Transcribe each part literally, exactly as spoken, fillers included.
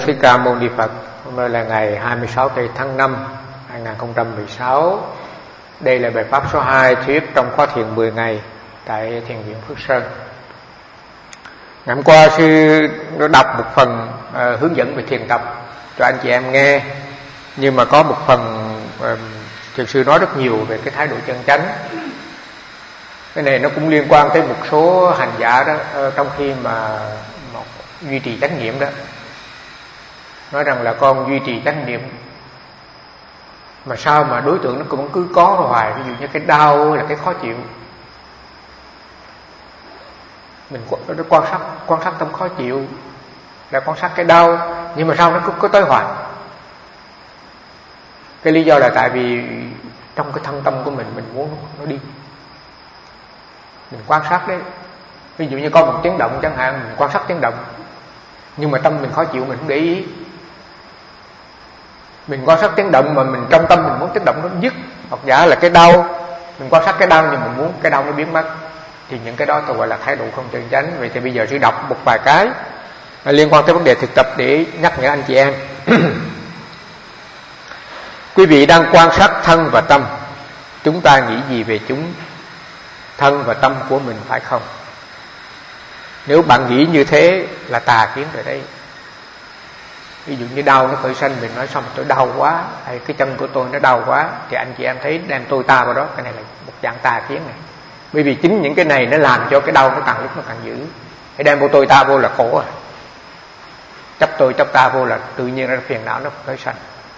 Thích Ca Mâu Ni Phật. Hôm nay là ngày hai mươi sáu tháng năm hai nghìn không trăm mười sáu. Đây là bài pháp số hai thuyết trong khóa thiền mười ngày tại Thiền viện Phước Sơn. Ngày hôm qua sư nó đọc một phần uh, hướng dẫn về thiền tập cho anh chị em nghe, nhưng mà có một phần uh, thiền sư nói rất nhiều về cái thái độ chân chánh. Cái này nó cũng liên quan tới một số hành giả đó, uh, trong khi mà, mà duy trì chánh niệm đó, nói rằng là con duy trì chánh niệm mà sao mà đối tượng nó cũng cứ có hoài, ví dụ như cái đau là cái khó chịu, mình quan sát quan sát tâm khó chịu là quan sát cái đau, nhưng mà sao nó cứ có tới hoài. Cái lý do là tại vì trong cái thân tâm của mình mình muốn nó đi, mình quan sát đấy. Ví dụ như có một tiếng động chẳng hạn, mình quan sát tiếng động, nhưng mà tâm mình khó chịu mình không để ý. Mình quan sát tiếng động mà mình trong tâm mình muốn tiếng động nó dứt, hoặc giả là cái đau, mình quan sát cái đau nhưng mình muốn cái đau nó biến mất, thì những cái đó tôi gọi là thái độ không chân chánh. Vậy thì bây giờ sẽ đọc một vài cái liên quan tới vấn đề thực tập để nhắc nhở anh chị em. Quý vị đang quan sát thân và tâm, chúng ta nghĩ gì về chúng? Thân và tâm của mình phải không? Nếu bạn nghĩ như thế là tà kiến rồi đấy. Ví dụ như đau nó khởi sanh, mình nói xong tôi đau quá, hay cái chân của tôi nó đau quá, thì anh chị em thấy đem tôi ta vào đó, cái này là một dạng tà kiến này. Bởi vì chính những cái này nó làm cho cái đau nó càng lúc nó càng dữ. Hay đem vô tôi ta vô là khổ à. Chấp tôi chấp ta vô là tự nhiên nó phiền não nó khởi sanh.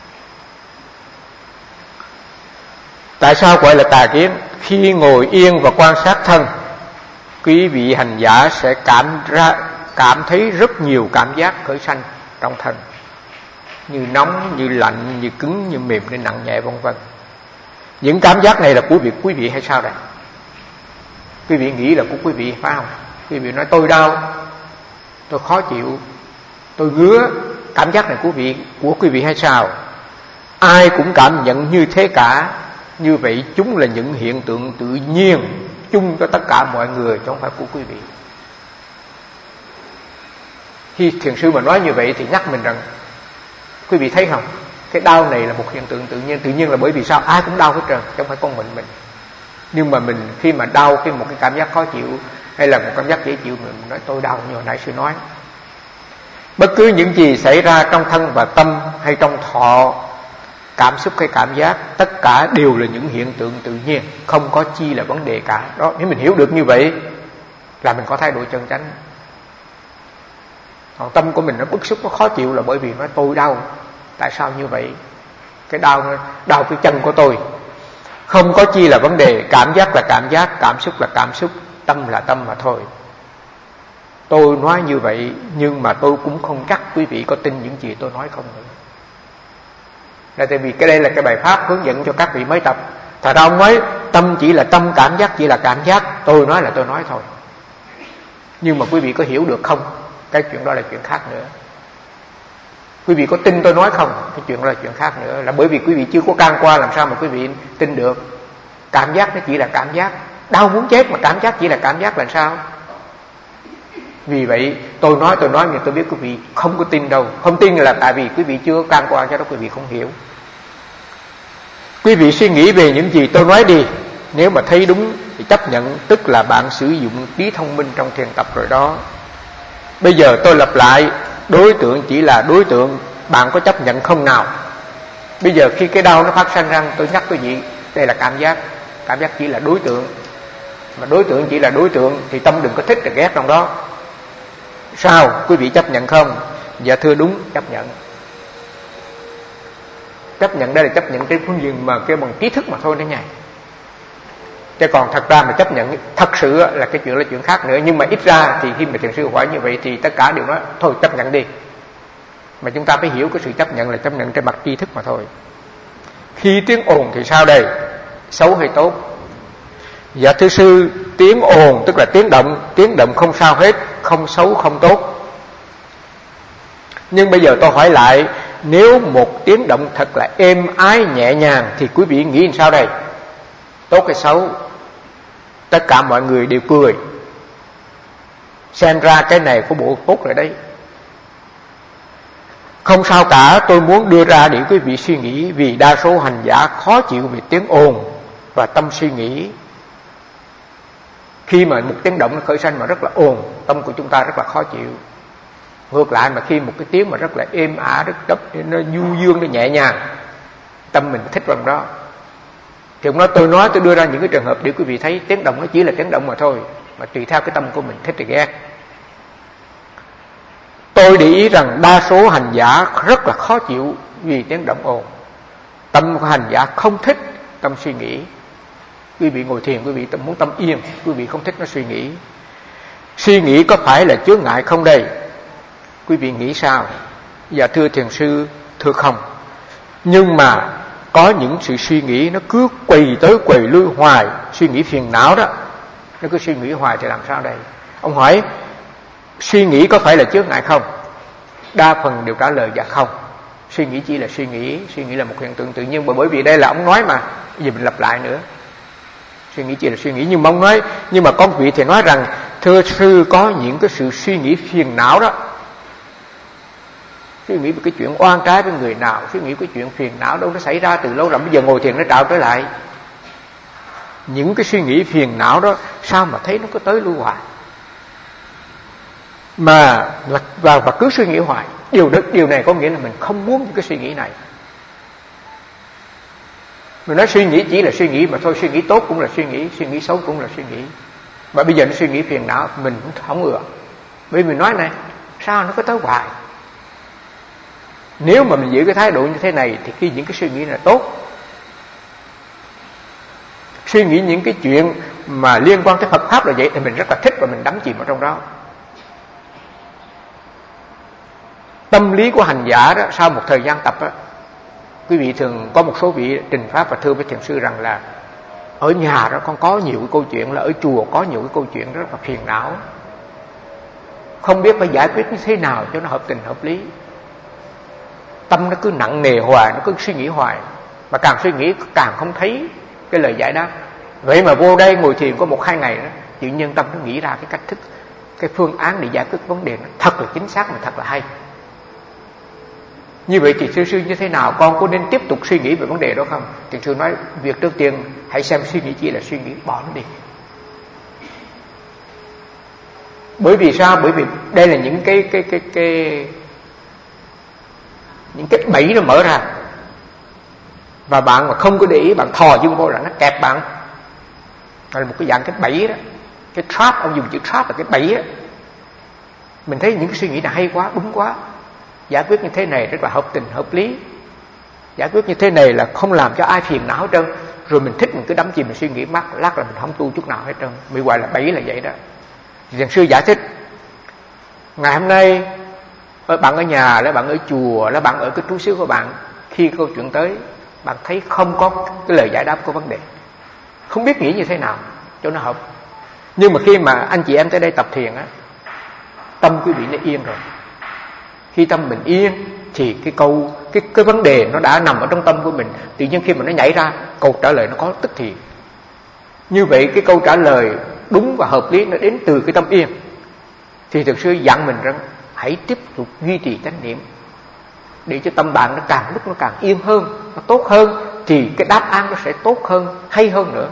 Tại sao gọi là tà kiến? Khi ngồi yên và quan sát thân, quý vị hành giả sẽ cảm ra cảm thấy rất nhiều cảm giác khởi sanh trong thân, như nóng, như lạnh, như cứng, như mềm, như nặng nhẹ, vân vân. Những cảm giác này là của việc quý vị hay sao đây? Quý vị nghĩ là của quý vị phải không? Quý vị nói tôi đau, tôi khó chịu, tôi ngứa, cảm giác này của vị của quý vị hay sao? Ai cũng cảm nhận như thế cả. Như vậy chúng là những hiện tượng tự nhiên chung cho tất cả mọi người, chứ không phải của quý vị. Khi thiền sư mà nói như vậy thì nhắc mình rằng, quý vị thấy không, cái đau này là một hiện tượng tự nhiên. Tự nhiên là bởi vì sao? Ai cũng đau hết trơn, chứ không phải con mình mình. Nhưng mà mình khi mà đau, khi một cái cảm giác khó chịu hay là một cảm giác dễ chịu, mình nói tôi đau, như hồi nãy sư nói. Bất cứ những gì xảy ra trong thân và tâm hay trong thọ, cảm xúc hay cảm giác, tất cả đều là những hiện tượng tự nhiên, không có chi là vấn đề cả. Đó, nếu mình hiểu được như vậy là mình có thái độ chân chánh. Còn tâm của mình nó bức xúc, nó khó chịu là bởi vì nói tôi đau. Tại sao như vậy? Cái đau đau cái chân của tôi. Không có chi là vấn đề, cảm giác là cảm giác, cảm xúc là cảm xúc, tâm là tâm mà thôi. Tôi nói như vậy, nhưng mà tôi cũng không chắc quý vị có tin những gì tôi nói không nữa. Là tại vì cái đây là cái bài pháp hướng dẫn cho các vị mới tập. Thật ra ông nói tâm chỉ là tâm, cảm giác chỉ là cảm giác, tôi nói là tôi nói thôi. Nhưng mà quý vị có hiểu được không? Cái chuyện đó là chuyện khác nữa. Quý vị có tin tôi nói không? Cái chuyện đó là chuyện khác nữa. Là bởi vì quý vị chưa có can qua, làm sao mà quý vị tin được? Cảm giác nó chỉ là cảm giác. Đau muốn chết mà cảm giác chỉ là cảm giác là sao? Vì vậy tôi nói tôi nói nhưng tôi biết quý vị không có tin đâu. Không tin là tại vì quý vị chưa can qua, cho đó quý vị không hiểu. Quý vị suy nghĩ về những gì tôi nói đi. Nếu mà thấy đúng thì chấp nhận, tức là bạn sử dụng trí thông minh trong thiền tập rồi đó. Bây giờ tôi lặp lại, đối tượng chỉ là đối tượng, bạn có chấp nhận không nào? Bây giờ khi cái đau nó phát sinh ra, tôi nhắc quý vị, đây là cảm giác. Cảm giác chỉ là đối tượng. Mà đối tượng chỉ là đối tượng thì tâm đừng có thích và ghét trong đó. Sao? Quý vị chấp nhận không? Dạ thưa đúng, chấp nhận. Chấp nhận đây là chấp nhận trên phương diện mà kêu bằng trí thức mà thôi đấy nha. Chứ còn thật ra mà chấp nhận thật sự là cái chuyện là chuyện khác nữa. Nhưng mà ít ra thì khi mà thiền sư hỏi như vậy thì tất cả đều nói thôi chấp nhận đi. Mà chúng ta phải hiểu cái sự chấp nhận là chấp nhận trên mặt tri thức mà thôi. Khi tiếng ồn thì sao đây? Xấu hay tốt? Dạ thưa sư, tiếng ồn tức là tiếng động. Tiếng động không sao hết, không xấu không tốt. Nhưng bây giờ tôi hỏi lại, nếu một tiếng động thật là êm ái nhẹ nhàng thì quý vị nghĩ sao đây? Tốt hay xấu? Tất cả mọi người đều cười. Xem ra cái này có bộ tốt rồi đấy. Không sao cả, tôi muốn đưa ra để quý vị suy nghĩ, vì đa số hành giả khó chịu vì tiếng ồn và tâm suy nghĩ. Khi mà một tiếng động nó khởi sanh mà rất là ồn, tâm của chúng ta rất là khó chịu. Ngược lại mà khi một cái tiếng mà rất là êm ả, rất đấp, nó du dương, nó nhẹ nhàng, tâm mình thích bằng đó. Thì ông nói, tôi nói tôi đưa ra những cái trường hợp để quý vị thấy tiếng động nó chỉ là tiếng động mà thôi, mà tùy theo cái tâm của mình thích thì ghét. Tôi để ý rằng đa số hành giả rất là khó chịu vì tiếng động ồn. Tâm của hành giả không thích tâm suy nghĩ. Quý vị ngồi thiền, quý vị muốn tâm yên, quý vị không thích nó suy nghĩ. Suy nghĩ có phải là chướng ngại không đây? Quý vị nghĩ sao? Dạ thưa thiền sư, thưa không. Nhưng mà có những sự suy nghĩ nó cứ quầy tới quầy lui hoài, suy nghĩ phiền não đó, nó cứ suy nghĩ hoài thì làm sao đây? Ông hỏi suy nghĩ có phải là chướng ngại không? Đa phần đều trả lời dạ không. Suy nghĩ chỉ là suy nghĩ, suy nghĩ là một hiện tượng tự nhiên. Bởi vì đây là ông nói mà, giờ mình lặp lại nữa. Suy nghĩ chỉ là suy nghĩ, nhưng mà ông nói, nhưng mà con vị thì nói rằng thưa sư, có những cái sự suy nghĩ phiền não đó, suy nghĩ về cái chuyện oan trái với người nào, suy nghĩ cái chuyện phiền não đâu nó xảy ra từ lâu rồi, bây giờ ngồi thiền nó trào trở lại. Những cái suy nghĩ phiền não đó sao mà thấy nó cứ tới lui hoài, mà và, và cứ suy nghĩ hoài. Điều đó, điều này có nghĩa là mình không muốn những cái suy nghĩ này. Mình nói suy nghĩ chỉ là suy nghĩ mà thôi, suy nghĩ tốt cũng là suy nghĩ, suy nghĩ xấu cũng là suy nghĩ. Mà bây giờ nó suy nghĩ phiền não mình cũng không ưa. Bởi vì mình nói này, sao nó cứ tới hoài. Nếu mà mình giữ cái thái độ như thế này thì khi những cái suy nghĩ là tốt, suy nghĩ những cái chuyện mà liên quan tới Phật Pháp là vậy thì mình rất là thích và mình đắm chìm ở trong đó. Tâm lý của hành giả đó, sau một thời gian tập đó, quý vị thường có một số vị trình pháp và thưa với thiền sư rằng là ở nhà đó con có nhiều cái câu chuyện, là ở chùa có nhiều cái câu chuyện rất là phiền não, không biết phải giải quyết như thế nào cho nó hợp tình hợp lý. Tâm nó cứ nặng nề hoài, nó cứ suy nghĩ hoài, mà càng suy nghĩ càng không thấy cái lời giải đáp. Vậy mà vô đây ngồi thiền có một hai ngày đó, tự nhiên tâm nó nghĩ ra cái cách thức, cái phương án để giải quyết vấn đề nó thật là chính xác mà thật là hay. Như vậy thì sư sư như thế nào, con có nên tiếp tục suy nghĩ về vấn đề đó không? Thiền sư nói việc trước tiên hãy xem suy nghĩ chỉ là suy nghĩ, bỏ nó đi. Bởi vì sao? Bởi vì đây là những cái cái cái cái những cái bẫy nó mở ra, và bạn mà không có để ý, bạn thò chân vô là nó kẹp bạn. Đó là một cái dạng cái bẫy đó, cái trap, ông dùng chữ trap là cái bẫy đó. Mình thấy những cái suy nghĩ này hay quá, đúng quá, giải quyết như thế này rất là hợp tình hợp lý, giải quyết như thế này là không làm cho ai phiền não hết trơn. Rồi mình thích, mình cứ đắm chìm mình suy nghĩ mắc lát là mình không tu chút nào hết trơn. Mới gọi là bẫy là vậy đó. Thiền sư giải thích ngày hôm nay bạn ở nhà, là bạn ở chùa, là bạn ở cái trú xứ của bạn, khi câu chuyện tới bạn thấy không có cái lời giải đáp của vấn đề, không biết nghĩ như thế nào cho nó hợp. Nhưng mà khi mà anh chị em tới đây tập thiền á, tâm quý vị nó yên rồi. Khi tâm mình yên thì cái câu cái cái vấn đề nó đã nằm ở trong tâm của mình, tự nhiên khi mà nó nhảy ra, câu trả lời nó có tức thì. Như vậy cái câu trả lời đúng và hợp lý nó đến từ cái tâm yên. Thì thực sự dặn mình rằng hãy tiếp tục duy trì chánh niệm để cho tâm bạn nó càng lúc nó càng yên hơn, nó tốt hơn, thì cái đáp án nó sẽ tốt hơn, hay hơn nữa.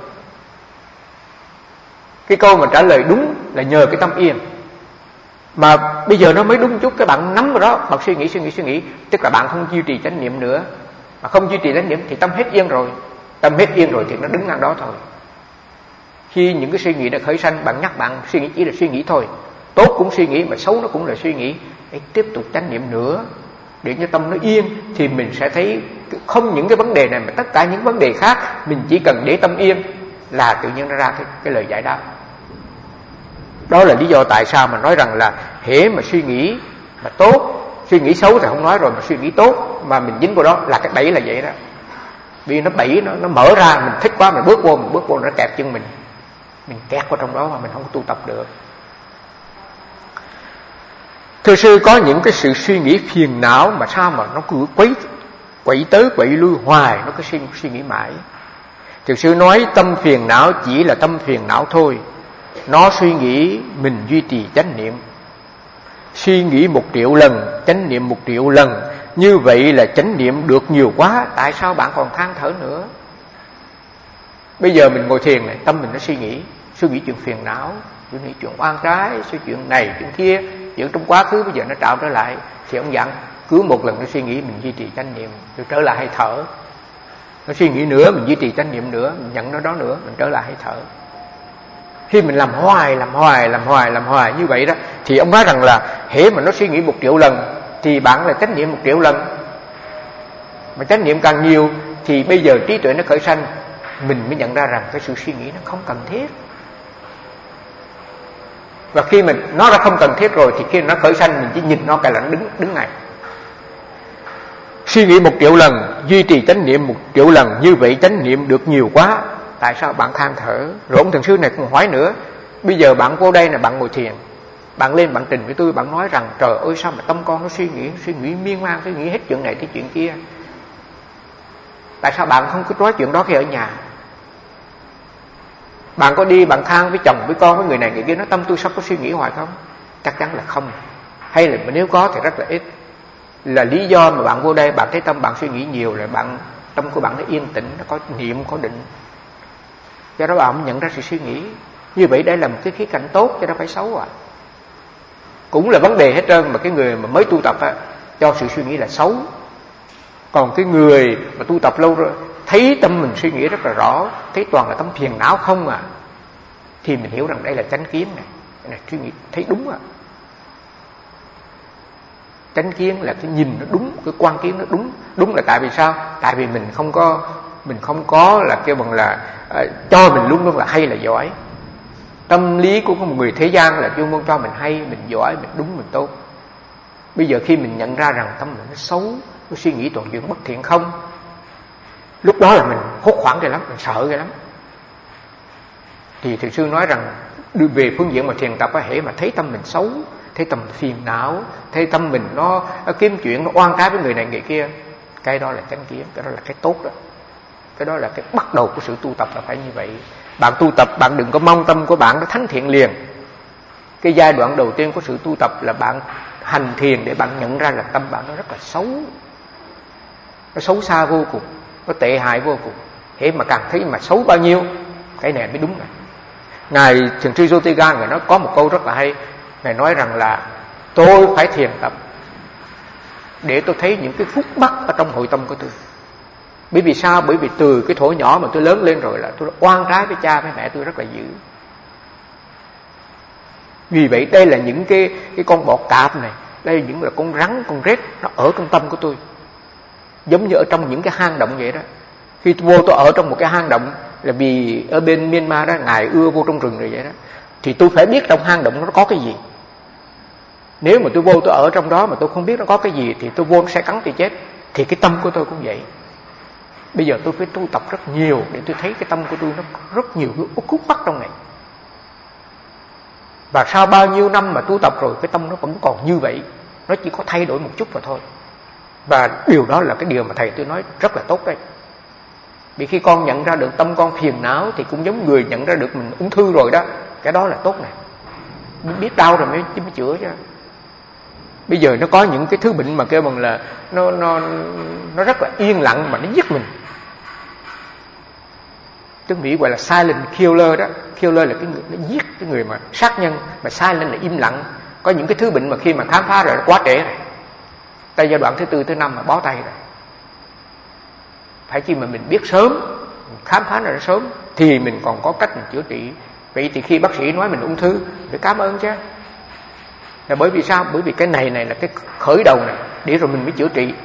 Cái câu mà trả lời đúng là nhờ cái tâm yên. Mà bây giờ nó mới đúng chút, các bạn nắm vào đó, bạn suy nghĩ suy nghĩ suy nghĩ, tức là bạn không duy trì chánh niệm nữa. Mà không duy trì chánh niệm thì tâm hết yên rồi. Tâm hết yên rồi thì nó đứng ngang đó thôi. Khi những cái suy nghĩ đã khởi sanh, bạn nhắc bạn suy nghĩ chỉ là suy nghĩ thôi. Tốt cũng suy nghĩ, mà xấu nó cũng là suy nghĩ. Hãy tiếp tục chánh niệm nữa để cho tâm nó yên, thì mình sẽ thấy không những cái vấn đề này mà tất cả những vấn đề khác, mình chỉ cần để tâm yên là tự nhiên nó ra cái, cái lời giải đáp. Đó là lý do tại sao mà nói rằng là hễ mà suy nghĩ mà tốt, suy nghĩ xấu thì không nói rồi, mà suy nghĩ tốt mà mình dính vào đó là cái bẫy là vậy đó. Vì nó bẫy, nó, nó mở ra, mình thích quá mình bước vô, mình bước vô nó kẹp chân mình, mình kẹt vào trong đó mà mình không có tu tập được. Thưa sư, có những cái sự suy nghĩ phiền não mà sao mà nó cứ quấy quậy tới quậy lui hoài, nó cứ suy, suy nghĩ mãi. Thưa sư nói tâm phiền não chỉ là tâm phiền não thôi. Nó suy nghĩ, mình duy trì chánh niệm. Suy nghĩ một triệu lần, chánh niệm một triệu lần, như vậy là chánh niệm được nhiều quá, tại sao bạn còn than thở nữa? Bây giờ mình ngồi thiền này, tâm mình nó suy nghĩ, suy nghĩ chuyện phiền não, suy nghĩ chuyện oan trái, suy chuyện này chuyện kia, chuyện trong quá khứ bây giờ nó trào trở lại, thì ông dặn cứ một lần nó suy nghĩ mình duy trì chánh niệm, rồi trở lại hơi thở. Nó suy nghĩ nữa mình duy trì chánh niệm nữa, mình nhận nó đó nữa, mình trở lại hơi thở. Khi mình làm hoài, làm hoài, làm hoài, làm hoài như vậy đó, thì ông nói rằng là hễ mà nó suy nghĩ một triệu lần thì bạn là chánh niệm một triệu lần. Mà chánh niệm càng nhiều thì bây giờ trí tuệ nó khởi sanh, mình mới nhận ra rằng cái sự suy nghĩ nó không cần thiết. Và khi mình nó đã không cần thiết rồi thì khi nó khởi sanh mình chỉ nhìn nó cái là nó đứng đứng này. Suy nghĩ một triệu lần, duy trì chánh niệm một triệu lần, như vậy chánh niệm được nhiều quá, tại sao bạn than thở? Rồi ông thiền sư này cũng hỏi nữa, bây giờ bạn vô đây là bạn ngồi thiền, bạn lên bạn trình với tôi, bạn nói rằng trời ơi sao mà tâm con nó suy nghĩ, suy nghĩ miên man, suy nghĩ hết chuyện này tới chuyện kia. Tại sao bạn không cứ nói chuyện đó khi ở nhà? Bạn có đi bạn than với chồng, với con, với người này người kia, nói tâm tôi sắp có suy nghĩ hoài không? Chắc chắn là không. Hay là nếu có thì rất là ít. Là lý do mà bạn vô đây bạn thấy tâm bạn suy nghĩ nhiều là bạn tâm của bạn nó yên tĩnh, nó có niệm, có định. Do đó bạn nhận ra sự suy nghĩ. Như vậy đây là một cái khía cạnh tốt, chứ đâu phải xấu à. Cũng là vấn đề hết trơn, mà cái người mà mới tu tập á, cho sự suy nghĩ là xấu. Còn cái người mà tu tập lâu rồi, thấy tâm mình suy nghĩ rất là rõ, thấy toàn là tâm phiền não không à, thì mình hiểu rằng đây là chánh kiến này, đây là suy nghĩ thấy đúng à. Chánh kiến là cái nhìn nó đúng, cái quan kiến nó đúng. Đúng là tại vì sao? Tại vì mình không có mình không có là kêu bằng là uh, cho mình luôn luôn là hay là giỏi. Tâm lý của một người thế gian là chuyên môn cho mình hay, mình giỏi, mình đúng, mình tốt. Bây giờ khi mình nhận ra rằng tâm mình nó xấu, nó suy nghĩ toàn chuyện bất thiện không, lúc đó là mình hốt hoảng ghê lắm, mình sợ ghê lắm. Thì thiền sư nói rằng đưa về phương diện mà thiền tập á, hễ mà thấy tâm mình xấu, thấy tâm phiền não, thấy tâm mình nó, nó kiếm chuyện, nó oan trái với người này người kia, cái đó là chánh kiến, cái đó là cái tốt đó. Cái đó là cái bắt đầu của sự tu tập là phải như vậy. Bạn tu tập, bạn đừng có mong tâm của bạn nó thánh thiện liền. Cái giai đoạn đầu tiên của sự tu tập là bạn hành thiền để bạn nhận ra là tâm bạn nó rất là xấu, nó xấu xa vô cùng, nó tệ hại vô cùng. Thế mà càng thấy mà xấu bao nhiêu, cái này mới đúng này. Ngài Thiền sư Jyotiga Ngài nói có một câu rất là hay. Ngài nói rằng là tôi phải thiền tập để tôi thấy những cái phúc mắc ở trong nội tâm của tôi. Bởi vì sao? Bởi vì từ cái thuở nhỏ mà tôi lớn lên rồi là tôi đã oan trái với cha với mẹ tôi rất là dữ. Vì vậy đây là những cái cái con bọ cạp này, đây là những là con rắn, con rết nó ở trong tâm của tôi. Giống như ở trong những cái hang động vậy đó. Khi tôi vô tôi ở trong một cái hang động là vì ở bên Myanmar đó Ngài ưa vô trong rừng rồi vậy đó, thì tôi phải biết trong hang động nó có cái gì. Nếu mà tôi vô tôi ở trong đó mà tôi không biết nó có cái gì thì tôi vô nó sẽ cắn tôi chết. Thì cái tâm của tôi cũng vậy. Bây giờ tôi phải tu tập rất nhiều để tôi thấy cái tâm của tôi nó rất nhiều cái khúc mắc trong này. Và sau bao nhiêu năm mà tu tập rồi cái tâm nó vẫn còn như vậy, nó chỉ có thay đổi một chút mà thôi. Và điều đó là cái điều mà thầy tôi nói rất là tốt đấy. Vì khi con nhận ra được tâm con phiền não thì cũng giống người nhận ra được mình ung thư rồi đó. Cái đó là tốt này. Biết đau rồi mới, mới chữa chứ. Bây giờ nó có những cái thứ bệnh mà kêu bằng là nó, nó, nó rất là yên lặng mà nó giết mình. Tiếng Mỹ gọi là silent killer đó. Killer là cái người nó giết cái người mà sát nhân, mà silent là im lặng. Có những cái thứ bệnh mà khi mà khám phá rồi nó quá trễ rồi. Tại giai đoạn thứ tư, thứ năm mà bó tay rồi. Phải chi mà mình biết sớm, khám phá ra sớm thì mình còn có cách mình chữa trị. Vậy thì khi bác sĩ nói mình ung thư, phải cảm ơn chứ. Là bởi vì sao? Bởi vì cái này này là cái khởi đầu này, để rồi mình mới chữa trị.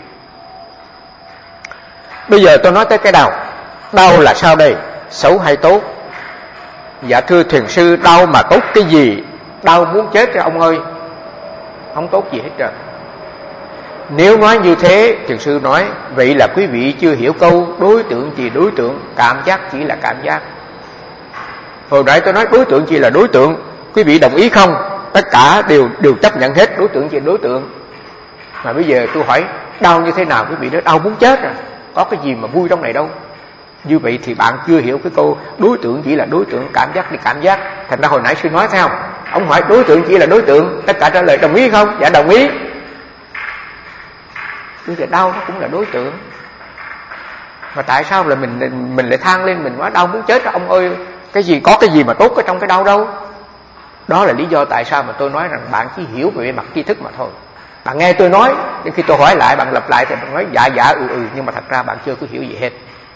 Bây giờ tôi nói tới cái đau. Đau là sao đây? Xấu hay tốt? Dạ thưa thiền sư, đau mà tốt cái gì? Đau muốn chết cho ông ơi. Không tốt gì hết trơn. Nếu nói như thế, thiền sư nói, vậy là quý vị chưa hiểu câu đối tượng chỉ đối tượng, cảm giác chỉ là cảm giác. Hồi nãy tôi nói đối tượng chỉ là đối tượng, quý vị đồng ý không? Tất cả đều đều chấp nhận hết, đối tượng chỉ là đối tượng. Mà bây giờ tôi hỏi đau như thế nào, quý vị nói đau muốn chết à? Có cái gì mà vui trong này đâu. Như vậy thì bạn chưa hiểu cái câu đối tượng chỉ là đối tượng, cảm giác thì cảm giác. Thành ra hồi nãy sư nói sao? Ông hỏi đối tượng chỉ là đối tượng, tất cả trả lời đồng ý không? Dạ đồng ý. Bây giờ đau nó cũng là đối tượng. Mà tại sao là mình mình lại than lên, mình nói đau muốn chết đó, ông ơi, cái gì có cái gì mà tốt ở trong cái đau đâu. Đó là lý do tại sao mà tôi nói rằng bạn chỉ hiểu về mặt tri thức mà thôi. Bạn nghe tôi nói, đến khi tôi hỏi lại, bạn lặp lại thì bạn nói dạ dạ ừ ừ, nhưng mà thật ra bạn chưa có hiểu gì hết.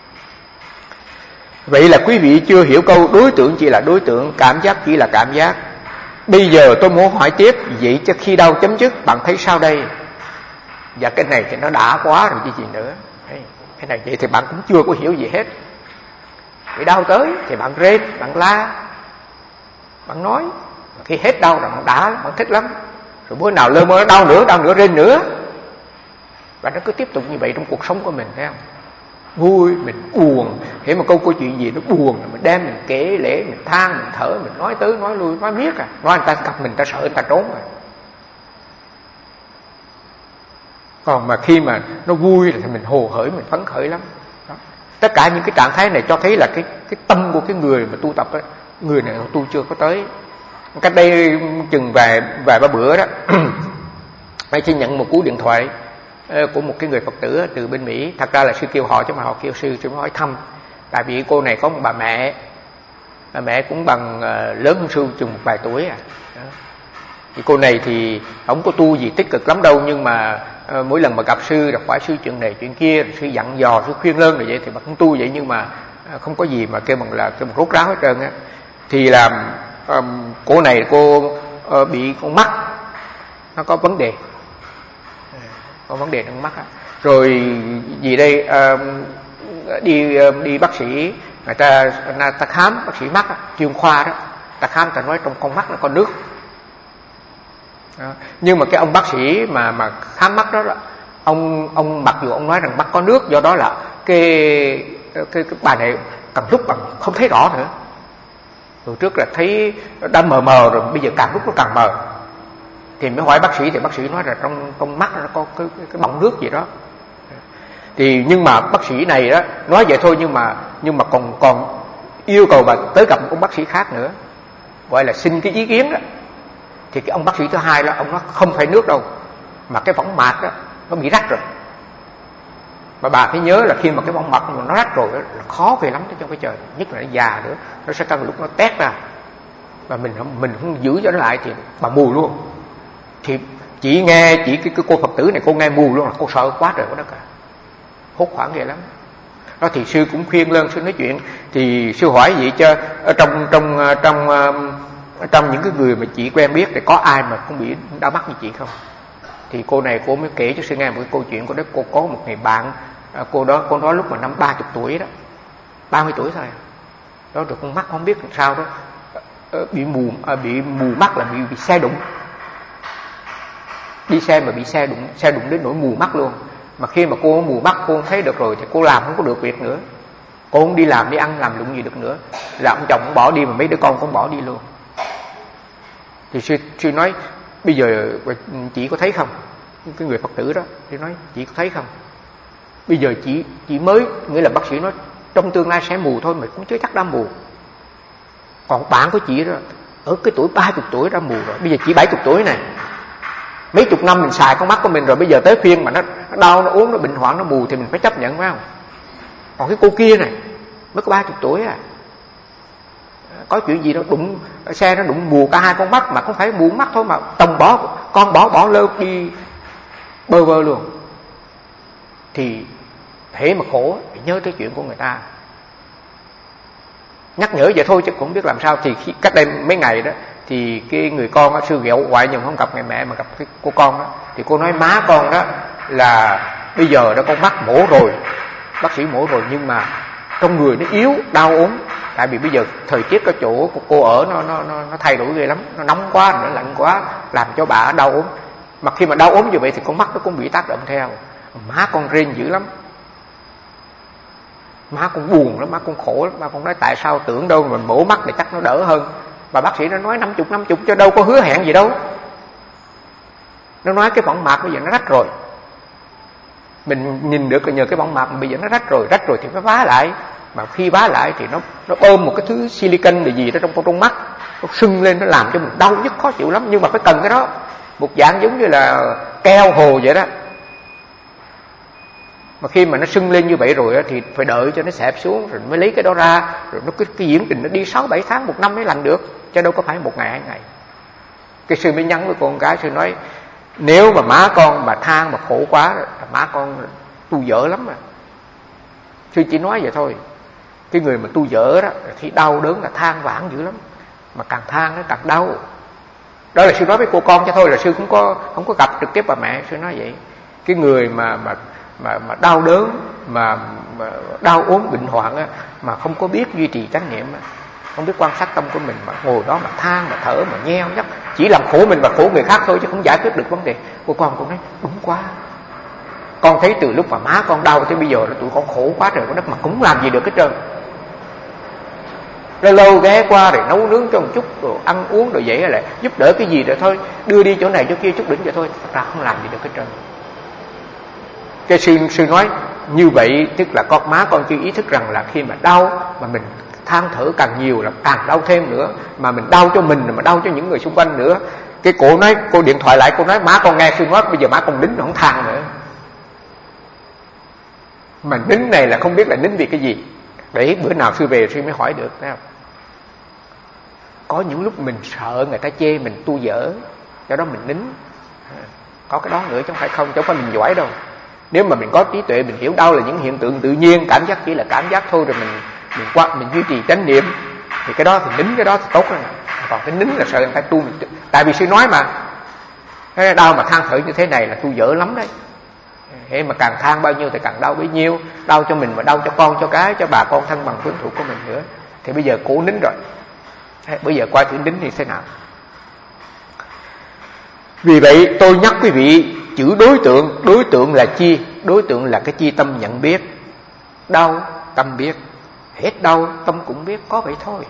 Vậy là quý vị chưa hiểu câu đối tượng chỉ là đối tượng, cảm giác chỉ là cảm giác. Bây giờ tôi muốn hỏi tiếp, vậy cho khi đau chấm dứt, bạn thấy sao đây? Dạ cái này thì nó đã quá rồi chứ gì nữa. Cái này vậy thì bạn cũng chưa có hiểu gì hết. Vì đau tới thì bạn rên, bạn la, bạn nói. Khi hết đau rồi bạn đã, bạn thích lắm. Rồi bữa nào lơ mơ đau nữa, đau nữa rên nữa. Và nó cứ tiếp tục như vậy trong cuộc sống của mình, thấy không? Vui, mình buồn, hiểu một câu câu chuyện gì nó buồn, mình đem mình kể lễ, mình than, mình thở, mình nói tới nói lui, nói miết à. Nói người ta gặp mình, ta sợ, người ta trốn rồi. Còn mà khi mà nó vui thì mình hồ hởi, mình phấn khởi lắm. Đó. Tất cả những cái trạng thái này cho thấy là cái cái tâm của cái người mà tu tập ấy, người này tu chưa có tới. Cách đây chừng vài vài ba bữa đó, may chỉ nhận một cú điện thoại của một cái người Phật tử từ bên Mỹ. Thật ra là sư kêu họ chứ mà họ kêu sư, sư mới hỏi thăm. Tại vì cô này có một bà mẹ, bà mẹ cũng bằng uh, lớn hơn sư chừng một vài tuổi à. Đó. Thì cô này thì không có tu gì tích cực lắm đâu, nhưng mà uh, mỗi lần mà gặp sư đọc hỏi sư chuyện này chuyện kia, sư dặn dò, sư khuyên lơn rồi vậy thì bà cũng tu vậy, nhưng mà uh, không có gì mà kêu bằng là kêu bằng rốt ráo hết trơn á. Thì là um, cô này cô uh, bị con mắt nó có vấn đề, có vấn đề trong mắt á. Rồi gì đây uh, đi uh, đi bác sĩ người ta người ta khám, bác sĩ mắt á, chuyên khoa đó, ta khám ta nói trong con mắt nó có nước. Đó. Nhưng mà cái ông bác sĩ mà mà khám mắt đó là ông ông mặc dù ông nói rằng mắt có nước, do đó là cái cái, cái bà này càng lúc càng không thấy rõ nữa. Từ trước là thấy đã mờ mờ rồi, bây giờ càng lúc nó càng mờ. Thì mới hỏi bác sĩ thì bác sĩ nói là trong trong mắt nó có cái, cái, cái bọng nước gì đó. Thì nhưng mà bác sĩ này đó nói vậy thôi, nhưng mà nhưng mà còn còn yêu cầu bà tới gặp một ông bác sĩ khác nữa, gọi là xin cái ý kiến đó. Thì cái ông bác sĩ thứ hai đó, ông nói không phải nước đâu, mà cái võng mạc đó nó bị rách rồi. Mà bà phải nhớ là khi mà cái võng mạc nó rách rồi đó, là khó về lắm trong cái trời, nhất là nó già nữa, nó sẽ căn lúc nó tét ra, và mình mình không giữ cho nó lại thì bà mù luôn. Thì chỉ nghe chỉ cái, cái cô Phật tử này cô nghe mù luôn, là cô sợ quá trời quá đất cả, hốt hoảng ghê lắm. Đó thì sư cũng khuyên lên, sư nói chuyện thì sư hỏi vậy cho ở trong trong trong trong những cái người mà chị quen biết thì có ai mà không bị đau mắt như chị không? Thì cô này cô mới kể cho sư nghe một cái câu chuyện của đó. Cô có một người bạn, cô đó cô đó lúc mà năm ba chục tuổi đó, ba mươi tuổi thôi đó, được con mắt không biết làm sao đó bị mù, bị mù mắt là bị, bị xe đụng, đi xe mà bị xe đụng, xe đụng đến nỗi mù mắt luôn. Mà khi mà cô mù mắt, cô không thấy được rồi thì cô làm không có được việc nữa, cô không đi làm đi ăn làm đụng gì được nữa, là ông chồng cũng bỏ đi, mà mấy đứa con cũng bỏ đi luôn. Thì sư, sư nói bây giờ chị có thấy không, cái người Phật tử đó thì nói chị có thấy không, bây giờ chị chị mới, nghĩa là bác sĩ nói trong tương lai sẽ mù thôi, mà cũng chưa chắc đã mù. Còn bạn của chị đó ở cái tuổi ba chục tuổi đã mù rồi, bây giờ chỉ bảy chục tuổi này, mấy chục năm mình xài con mắt của mình rồi, bây giờ tới phiên mà nó, nó đau, nó uống, nó bệnh hoạn, nó mù thì mình phải chấp nhận, phải không? Còn cái cô kia này mới có ba chục tuổi à, có chuyện gì đó đụng xe nó đụng mù cả hai con mắt, mà không phải mù mắt thôi mà tông bỏ con bỏ bỏ lơ đi bơ vơ luôn. Thì thế mà khổ phải nhớ tới chuyện của người ta, nhắc nhở vậy thôi chứ cũng không biết làm sao. Thì khi, cách đây mấy ngày đó thì cái người con đó, sư ghẹo ngoại nhưng không gặp ngày mẹ mà gặp cái cô con đó, thì cô nói má con đó là bây giờ đó con mắt mổ rồi, bác sĩ mổ rồi, nhưng mà trong người nó yếu, đau ốm. Tại vì bây giờ thời tiết ở chỗ cô ở nó nó nó, nó thay đổi ghê lắm, nó nóng quá, nó lạnh quá, làm cho bà đau ốm. Mà khi mà đau ốm như vậy thì con mắt nó cũng bị tác động theo. Má con rên dữ lắm, má con buồn lắm, má con khổ lắm. Má con nói tại sao tưởng đâu mình mổ mắt thì chắc nó đỡ hơn. Mà bác sĩ nó nói năm chục năm chục cho đâu có hứa hẹn gì đâu. Nó nói cái võng mạc bây giờ nó rách rồi, mình nhìn được là nhờ cái võng mạc bây giờ nó rách rồi, rách rồi thì phải vá lại. Mà khi vá lại thì nó nó ôm một cái thứ silicon gì gì đó trong trong mắt, nó sưng lên, nó làm cho mình đau nhức khó chịu lắm. Nhưng mà phải cần cái đó, một dạng giống như là keo hồ vậy đó. Mà khi mà nó sưng lên như vậy rồi thì phải đợi cho nó xẹp xuống rồi mới lấy cái đó ra, rồi nó cái, cái diễn trình nó đi sáu bảy tháng một năm mới lành được, chứ đâu có phải một ngày hai ngày. Cái sư mới nhắn với con gái, sư nói nếu mà má con mà than mà khổ quá, má con tu dở lắm mà. Sư chỉ nói vậy thôi. Cái người mà tu dở đó thì đau đớn là than vãn dữ lắm, mà càng than nó càng đau. Đó là sư nói với cô con cho thôi, là sư cũng có không có gặp trực tiếp bà mẹ. Sư nói vậy, cái người mà mà mà mà đau đớn, mà, mà đau ốm bệnh hoạn á, mà không có biết duy trì chánh niệm á, không biết quan sát tâm của mình, mà ngồi đó mà than mà thở mà nheo nhóc, chỉ làm khổ mình và khổ người khác thôi, chứ không giải quyết được vấn đề. Cô con cũng nói đúng quá, con thấy từ lúc mà má con đau tới bây giờ là tụi con khổ quá trời có đất, mà cũng làm gì được hết trơn. Lâu lâu ghé qua rồi nấu nướng cho một chút, rồi ăn uống rồi vậy lại giúp đỡ cái gì rồi thôi, đưa đi chỗ này chỗ kia chút đỉnh vậy thôi, thật ra không làm gì được hết trơn. Cái sư, sư nói như vậy tức là con má con chưa ý thức rằng là khi mà đau mà mình than thở càng nhiều là càng đau thêm nữa, mà mình đau cho mình mà đau cho những người xung quanh nữa. Cái cô nói, cô điện thoại lại, cô nói má con nghe sư nói bây giờ má con nín không than nữa. Mà nín này là không biết là nín vì cái gì. Để bữa nào sư về sư mới hỏi được, thấy không? Có những lúc mình sợ người ta chê mình tu dở, do đó mình nín. Có cái đó nữa chứ không phải không, chứ không phải mình giỏi đâu. Nếu mà mình có trí tuệ, mình hiểu đâu là những hiện tượng tự nhiên, cảm giác chỉ là cảm giác thôi, rồi mình mình qua mình duy trì chánh niệm, thì cái đó thì nín cái đó thì tốt rồi. Còn cái nín là sợ người ta tu mình, tại vì sư nói mà cái đau mà than thở như thế này là tu dở lắm đấy. Thế mà càng than bao nhiêu thì càng đau bấy nhiêu, đau cho mình mà đau cho con, cho cái, cho bà con thân bằng quyến thuộc của mình nữa. Thì bây giờ cố nín rồi. Thế bây giờ qua thử nín thì thế nào? Vì vậy tôi nhắc quý vị, chữ đối tượng, đối tượng là chi? Đối tượng là cái chi tâm nhận biết. Đau, tâm biết. Hết đau, tâm cũng biết, có vậy thôi.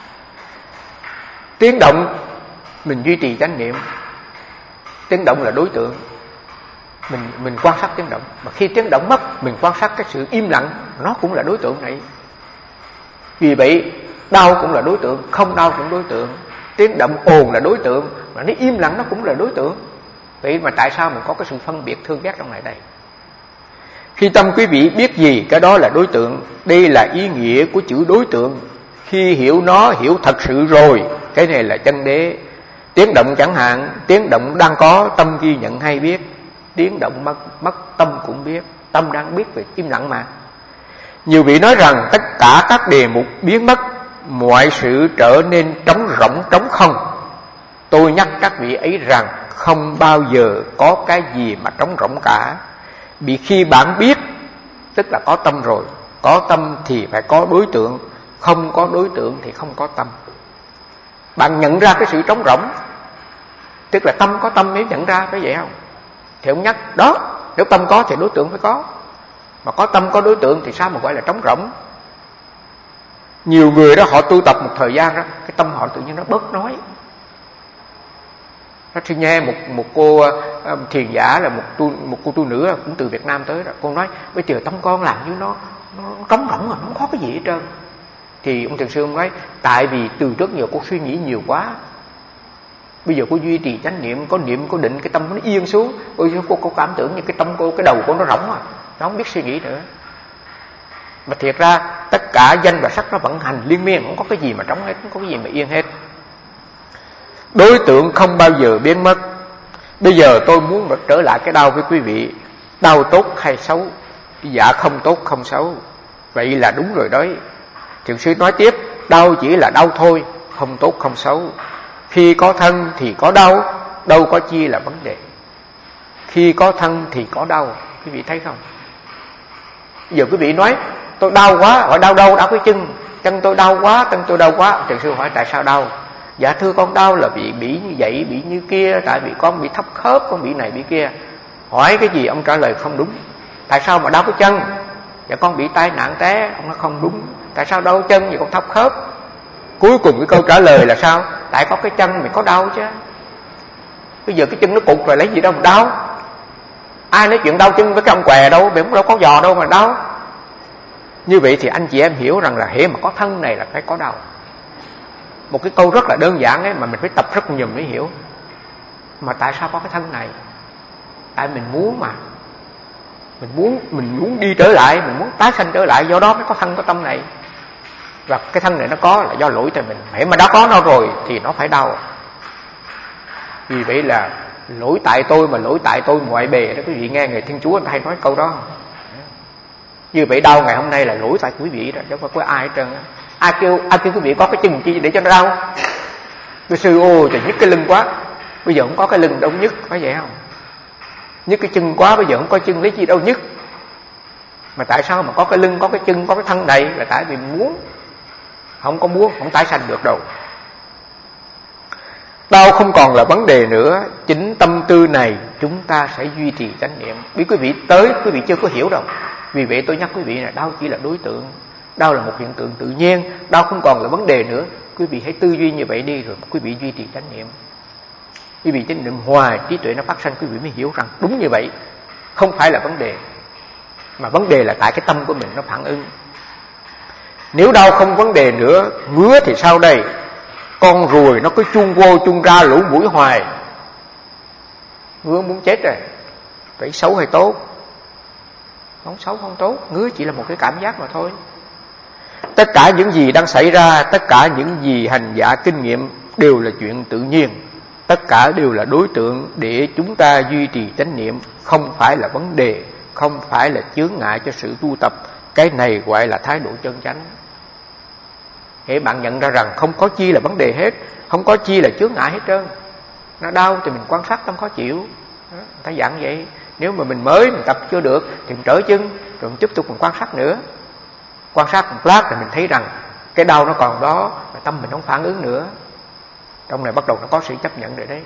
Tiếng động, mình duy trì chánh niệm. Tiếng động là đối tượng. Mình, mình quan sát tiếng động. Mà khi tiếng động mất, mình quan sát cái sự im lặng, nó cũng là đối tượng này. Vì vậy, đau cũng là đối tượng, không đau cũng đối tượng. Tiếng động ồn là đối tượng, mà nó im lặng nó cũng là đối tượng. Vậy mà tại sao mình có cái sự phân biệt thương ghét trong này đây? Khi tâm quý vị biết gì, cái đó là đối tượng. Đây là ý nghĩa của chữ đối tượng. Khi hiểu nó, hiểu thật sự rồi, cái này là chân đế. Tiếng động chẳng hạn, tiếng động đang có, tâm ghi nhận hay biết. Tiếng động mất, mất tâm cũng biết. Tâm đang biết về im lặng mà. Nhiều vị nói rằng tất cả các đề mục biến mất, mọi sự trở nên trống rỗng trống không. Tôi nhắc các vị ấy rằng không bao giờ có cái gì mà trống rỗng cả. Vì khi bạn biết, tức là có tâm rồi. Có tâm thì phải có đối tượng, không có đối tượng thì không có tâm. Bạn nhận ra cái sự trống rỗng, tức là tâm có tâm mới nhận ra, phải vậy không? Thì ông nhắc đó, nếu tâm có thì đối tượng phải có. Mà có tâm có đối tượng thì sao mà gọi là trống rỗng? Nhiều người đó họ tu tập một thời gian đó, cái tâm họ tự nhiên nó bớt nói. Nó thì nghe một một cô um, thiền giả là một tu một cô tu nữ cũng từ Việt Nam tới đó, cô nói bây giờ tâm con làm như nó nó trống rỗng rồi, nó không có cái gì hết trơn. Thì ông thiền sư ông nói tại vì từ trước giờ cô suy nghĩ nhiều quá. Bây giờ cô duy trì chánh niệm, có niệm có định, cái tâm nó yên xuống. Ôi cô cô cảm tưởng như cái tâm cô, cái đầu cô nó rỗng à, nó không biết suy nghĩ nữa. Mà thiệt ra tất cả danh và sắc nó vận hành liên miên, không có cái gì mà trống hết, không có cái gì mà yên hết. Đối tượng không bao giờ biến mất. Bây giờ tôi muốn trở lại cái đau với quý vị. Đau tốt hay xấu? Dạ không tốt không xấu. Vậy là đúng rồi đấy. Thiền sư nói tiếp, đau chỉ là đau thôi, không tốt không xấu. Khi có thân thì có đau, đâu có chi là vấn đề. Khi có thân thì có đau. Quý vị thấy không? Giờ quý vị nói tôi đau quá, hỏi đau đâu? Đau cái chân. Chân tôi đau quá, chân tôi đau quá. Thiền sư hỏi tại sao đau? Dạ thưa con đau là bị bị như vậy, bị như kia. Tại vì con bị thấp khớp, con bị này bị kia. Hỏi cái gì ông trả lời không đúng. Tại sao mà đau cái chân? Dạ con bị tai nạn té. Ông nói không đúng. Tại sao đau chân? Vậy con thấp khớp. Cuối cùng cái câu trả lời là sao? Tại có cái chân mày có đau chứ. Bây giờ cái chân nó cụt rồi lấy gì đâu mà đau. Ai nói chuyện đau chân với cái ông què đâu, vì cũng đâu có giò đâu mà đau. Như vậy thì anh chị em hiểu rằng là hễ mà có thân này là phải có đau. Một cái câu rất là đơn giản ấy mà mình phải tập rất nhiều mới hiểu. Mà tại sao có cái thân này? Tại mình muốn mà. Mình muốn mình muốn đi trở lại, mình muốn tái sanh trở lại, do đó mới có thân có tâm này. Và cái thân này nó có là do lỗi tại mình. Hễ mà đã có nó rồi thì nó phải đau. Vì vậy là lỗi tại tôi mà lỗi tại tôi ngoại bề đó. Quý vị nghe người Thiên Chúa người ta hay nói câu đó. Như vậy đau ngày hôm nay là lỗi tại quý vị đó, chứ không có ai hết trơn. Ai kêu ai kêu quý vị có cái chân chi để cho nó đau? Tôi sư ô trời nhức cái lưng quá, bây giờ không có cái lưng đâu nhức, phải vậy không? Nhức cái chân quá, bây giờ không có chân lấy chi đâu nhức. Mà tại sao mà có cái lưng, có cái chân, có cái thân này? Là tại vì muốn. Không có muốn, không tái sanh được đâu. Đau không còn là vấn đề nữa. Chính tâm tư này chúng ta sẽ duy trì chánh niệm. Biết quý vị tới, quý vị chưa có hiểu đâu. Vì vậy tôi nhắc quý vị là đau chỉ là đối tượng. Đau là một hiện tượng tự nhiên. Đau không còn là vấn đề nữa. Quý vị hãy tư duy như vậy đi, rồi quý vị duy trì chánh niệm. Quý vị chánh niệm hoài, trí tuệ nó phát sanh, quý vị mới hiểu rằng đúng như vậy. Không phải là vấn đề, mà vấn đề là tại cái tâm của mình nó phản ứng. Nếu đau không vấn đề nữa, ngứa thì sao đây? Con ruồi nó cứ chung vô chung ra lũ mũi hoài. Ngứa muốn chết rồi. Vậy xấu hay tốt? Không xấu không tốt, ngứa chỉ là một cái cảm giác mà thôi. Tất cả những gì đang xảy ra, tất cả những gì hành giả kinh nghiệm đều là chuyện tự nhiên. Tất cả đều là đối tượng để chúng ta duy trì chánh niệm. Không phải là vấn đề, không phải là chướng ngại cho sự tu tập. Cái này gọi là thái độ chân chánh. Hễ bạn nhận ra rằng không có chi là vấn đề hết, không có chi là chướng ngại hết trơn. Nó đau thì mình quan sát tâm khó chịu. Người ta dặn vậy. Nếu mà mình mới, mình tập chưa được thì mình trở chân, rồi mình tiếp tục mình quan sát nữa. Quan sát một lát thì mình thấy rằng cái đau nó còn đó, mà tâm mình không phản ứng nữa. Trong này bắt đầu nó có sự chấp nhận rồi đấy.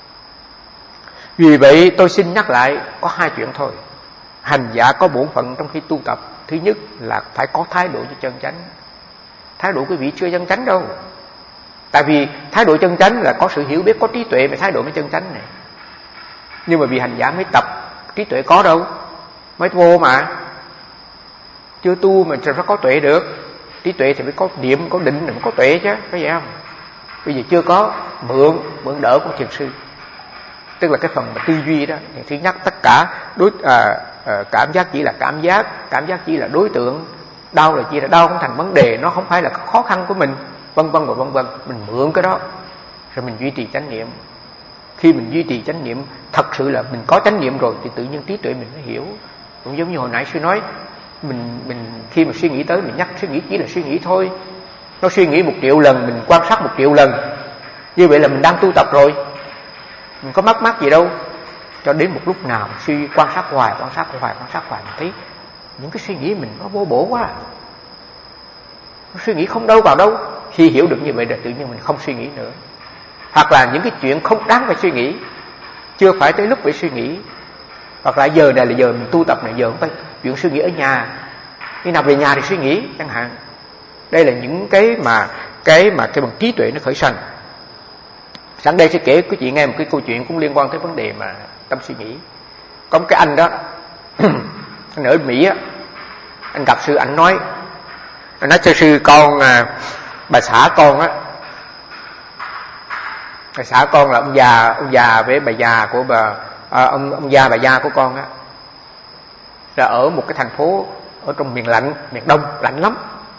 Vì vậy tôi xin nhắc lại, có hai chuyện thôi. Hành giả có bổn phận trong khi tu tập. Thứ nhất là phải có thái độ cho chân chánh. Thái độ quý vị chưa chân chánh đâu. Tại vì thái độ chân chánh là có sự hiểu biết, có trí tuệ, mà thái độ mới chân chánh này. Nhưng mà vì hành giả mới tập, trí tuệ có đâu, mới vô mà. Chưa tu mà sao có tuệ được. Trí tuệ thì phải có niệm, có định rồi mới có tuệ chứ, phải vậy không? Bây giờ chưa có, mượn, mượn đỡ của thiền sư. Tức là cái phần mà tư duy đó. Thứ nhất, tất cả đối à, à, cảm giác chỉ là cảm giác, cảm giác chỉ là đối tượng, đau là chỉ là đau, không thành vấn đề, nó không phải là khó khăn của mình, vân vân và vân vân. Mình mượn cái đó, rồi mình duy trì chánh niệm. Khi mình duy trì chánh niệm, thật sự là mình có chánh niệm rồi thì tự nhiên trí tuệ mình mới hiểu. Cũng giống như hồi nãy sư nói, mình mình khi mà suy nghĩ tới, mình nhắc suy nghĩ chỉ là suy nghĩ thôi. Nó suy nghĩ một triệu lần, mình quan sát một triệu lần. Như vậy là mình đang tu tập rồi. Mình có mắc mắc gì đâu. Cho đến một lúc nào mình suy quan sát hoài, quan sát hoài, quan sát hoài, mình thấy những cái suy nghĩ mình nó vô bổ quá. Nó suy nghĩ không đâu vào đâu. Khi hiểu được như vậy là tự nhiên mình không suy nghĩ nữa. Hoặc là những cái chuyện không đáng phải suy nghĩ, chưa phải tới lúc phải suy nghĩ. Hoặc là giờ này là giờ mình tu tập này, giờ không phải chuyện suy nghĩ ở nhà. Khi nào về nhà thì suy nghĩ chẳng hạn. Đây là những cái mà cái mà cái bằng trí tuệ nó khởi sanh. Sẵn đây sẽ kể quý chị nghe một cái câu chuyện cũng liên quan tới vấn đề mà tâm suy nghĩ. Có một cái anh đó, anh ở Mỹ á, anh gặp sư, anh nói, anh nói cho sư con, bà xã con á, bà xã con là ông già, ông già với bà già của bà, à, ông ông già bà già của con á, là ở một cái thành phố ở trong miền lạnh, miền đông lạnh lắm.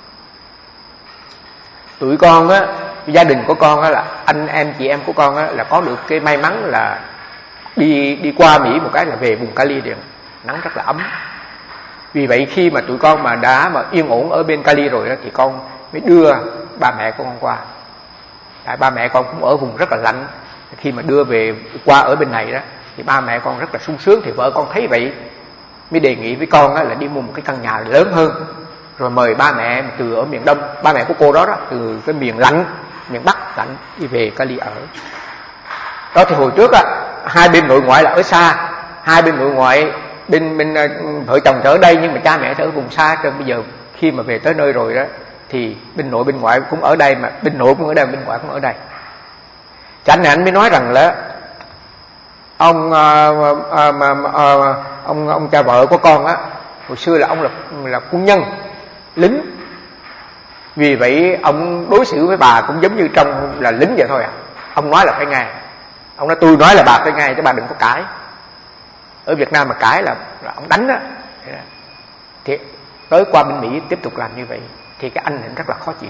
Tụi con á, gia đình của con á, là anh em chị em của con á, là có được cái may mắn là đi đi qua Mỹ một cái là về vùng Cali liền, nắng rất là ấm. Vì vậy khi mà tụi con mà đã mà yên ổn ở bên Cali rồi đó, thì con mới đưa ba mẹ của con qua. Tại ba mẹ con cũng ở vùng rất là lạnh. Khi mà đưa về qua ở bên này đó, thì ba mẹ con rất là sung sướng. Thì vợ con thấy vậy mới đề nghị với con á, là đi mua một cái căn nhà lớn hơn, rồi mời ba mẹ từ ở miền đông, ba mẹ của cô đó đó, từ cái miền lạnh, miền bắc lạnh đi về Cali ở. Đó thì hồi trước á, hai bên nội ngoại là ở xa, hai bên nội ngoại bên bên vợ chồng thì ở đây nhưng mà cha mẹ thì ở vùng xa. Cho bây giờ khi mà về tới nơi rồi đó, thì bên nội bên ngoại cũng ở đây, mà bên nội cũng ở đây, bên ngoại cũng ở đây. Cho anh này anh mới nói rằng là ông uh, uh, uh, uh, ông ông cha vợ của con á, hồi xưa là ông là là quân nhân lính. Vì vậy ông đối xử với bà cũng giống như trong là lính vậy thôi à. Ông nói là phải nghe. Ông nói tôi nói là bà phải nghe chứ bà đừng có cãi. Ở Việt Nam mà cãi là, là ông đánh á. Thì tới qua bên Mỹ tiếp tục làm như vậy thì cái anh này rất là khó chịu.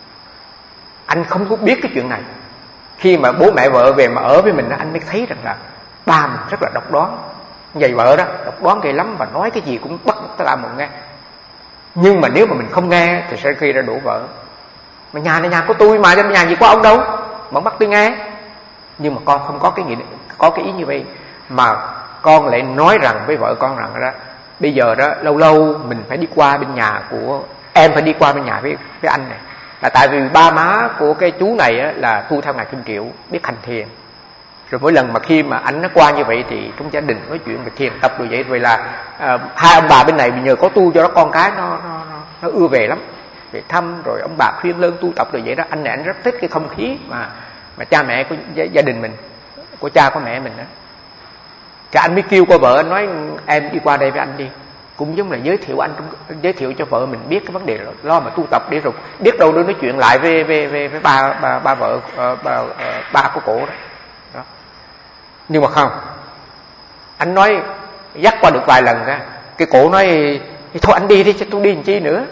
Anh không có biết cái chuyện này. Khi mà bố mẹ vợ về mà ở với mình, anh mới thấy rằng là ba mình rất là độc đoán. Vậy vợ đó độc đoán ghê lắm, và nói cái gì cũng bắt ta làm một nghe. Nhưng mà nếu mà mình không nghe thì sẽ gây ra đổ vỡ. Mà nhà này nhà của tôi mà, nhà gì của ông đâu mà bắt tôi nghe. Nhưng mà con không có cái nghĩ, có cái ý như vậy, mà con lại nói rằng với vợ con rằng đó, bây giờ đó lâu lâu mình phải đi qua bên nhà của em, phải đi qua bên nhà với với anh này, là tại vì ba má của cái chú này á, là tu theo ngài Kim Triệu, biết hành thiền. Rồi mỗi lần mà khi mà anh nó qua như vậy thì trong gia đình nói chuyện về thiền tập rồi vậy, vậy là à, hai ông bà bên này nhờ có tu cho đó con cái nó nó nó, nó ưa về lắm, về thăm rồi ông bà khuyên lơn tu tập rồi vậy đó. Anh này anh rất thích cái không khí mà mà cha mẹ của gia đình mình, của cha của mẹ mình đó. Thì anh mới kêu qua vợ, anh nói em đi qua đây với anh đi, cũng giống là giới thiệu anh, giới thiệu cho vợ mình biết cái vấn đề lo mà tu tập đi, rồi biết đâu đôi nói chuyện lại với với với, với ba ba ba vợ uh, ba, uh, ba của cổ đó. đó. Nhưng mà không, anh nói dắt qua được vài lần ra, cái cổ nói thôi anh đi đi chứ tôi đi làm chi nữa.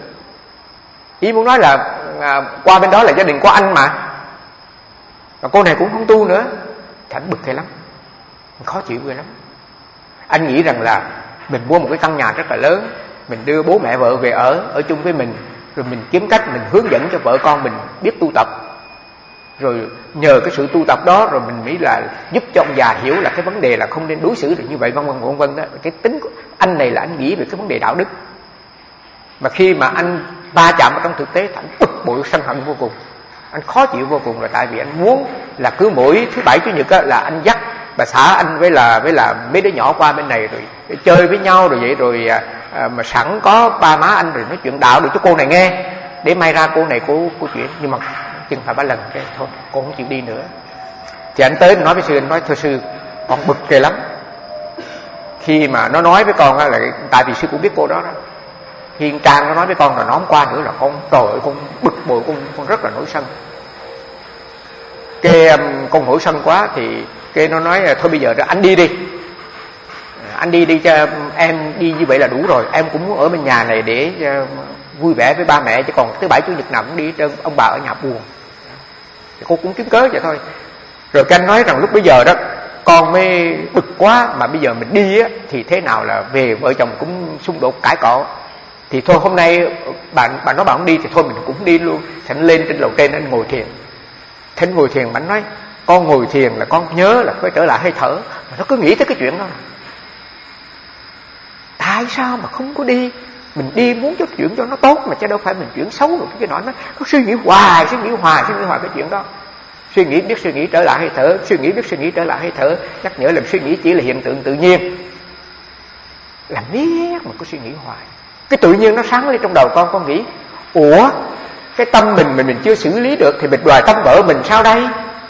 Ý muốn nói là uh, qua bên đó là gia đình của anh mà, và cô này cũng không tu nữa. Thì anh bực ghê lắm, khó chịu ghê lắm. Anh nghĩ rằng là mình mua một cái căn nhà rất là lớn, mình đưa bố mẹ vợ về ở ở chung với mình, rồi mình kiếm cách mình hướng dẫn cho vợ con mình biết tu tập, rồi nhờ cái sự tu tập đó rồi mình nghĩ là giúp cho ông già hiểu là cái vấn đề là không nên đối xử được như vậy, vân vân vân vân đó. Cái tính của anh này là anh nghĩ về cái vấn đề đạo đức, mà khi mà anh va chạm vào trong thực tế, anh bực bội sân hận vô cùng, anh khó chịu vô cùng. Là tại vì anh muốn là cứ mỗi thứ bảy chủ nhật á, là anh dắt bà xã anh với là với là mấy đứa nhỏ qua bên này rồi để chơi với nhau rồi vậy, rồi à, mà sẵn có ba má anh rồi nói chuyện đạo được cho cô này nghe, để may ra cô này cô cô chuyện. Nhưng mà chừng phải ba lần cái thôi cô không chịu đi nữa. Thì anh tới nói với sư, anh nói thưa sư, con bực ghê lắm. Khi mà nó nói với con là tại vì sư cũng biết cô đó đó, Hiền Trang nó nói với con là nó không qua nữa là con trời ơi, con bực bội, con con rất là nổi sân. Cái um, con nổi sân quá thì cái nó nói thôi bây giờ anh đi đi, anh đi đi cho em đi như vậy là đủ rồi, em cũng muốn ở bên nhà này để uh, vui vẻ với ba mẹ, chứ còn thứ bảy chủ nhật nào cũng đi, ông bà ở nhà buồn. Thì cô cũng kiếm cớ vậy thôi. Rồi cái anh nói rằng lúc bây giờ đó con mới bực quá, mà bây giờ mình đi á thì thế nào là về vợ chồng cũng xung đột cãi cọ, thì thôi hôm nay bạn bạn nói bạn không đi thì thôi mình cũng đi luôn. Thì anh lên trên lầu trên anh ngồi thiền. Thế anh ngồi thiền, anh nói con ngồi thiền là con nhớ là phải trở lại hơi thở, mà nó cứ nghĩ tới cái chuyện đó. Tại sao mà không có đi? Mình đi muốn cho chuyện cho nó tốt mà, chứ đâu phải mình chuyển xấu rồi cái nói nó cứ suy nghĩ hoài, suy nghĩ hoài, suy nghĩ hoài cái chuyện đó. Suy nghĩ biết suy nghĩ trở lại hơi thở, suy nghĩ biết suy nghĩ trở lại hơi thở, nhắc nhở làm suy nghĩ chỉ là hiện tượng tự nhiên. Làm biết mà cứ suy nghĩ hoài, cái tự nhiên nó sáng lên trong đầu con, con nghĩ ủa cái tâm mình mình mình chưa xử lý được thì mình đòi tâm vợ mình sao đây?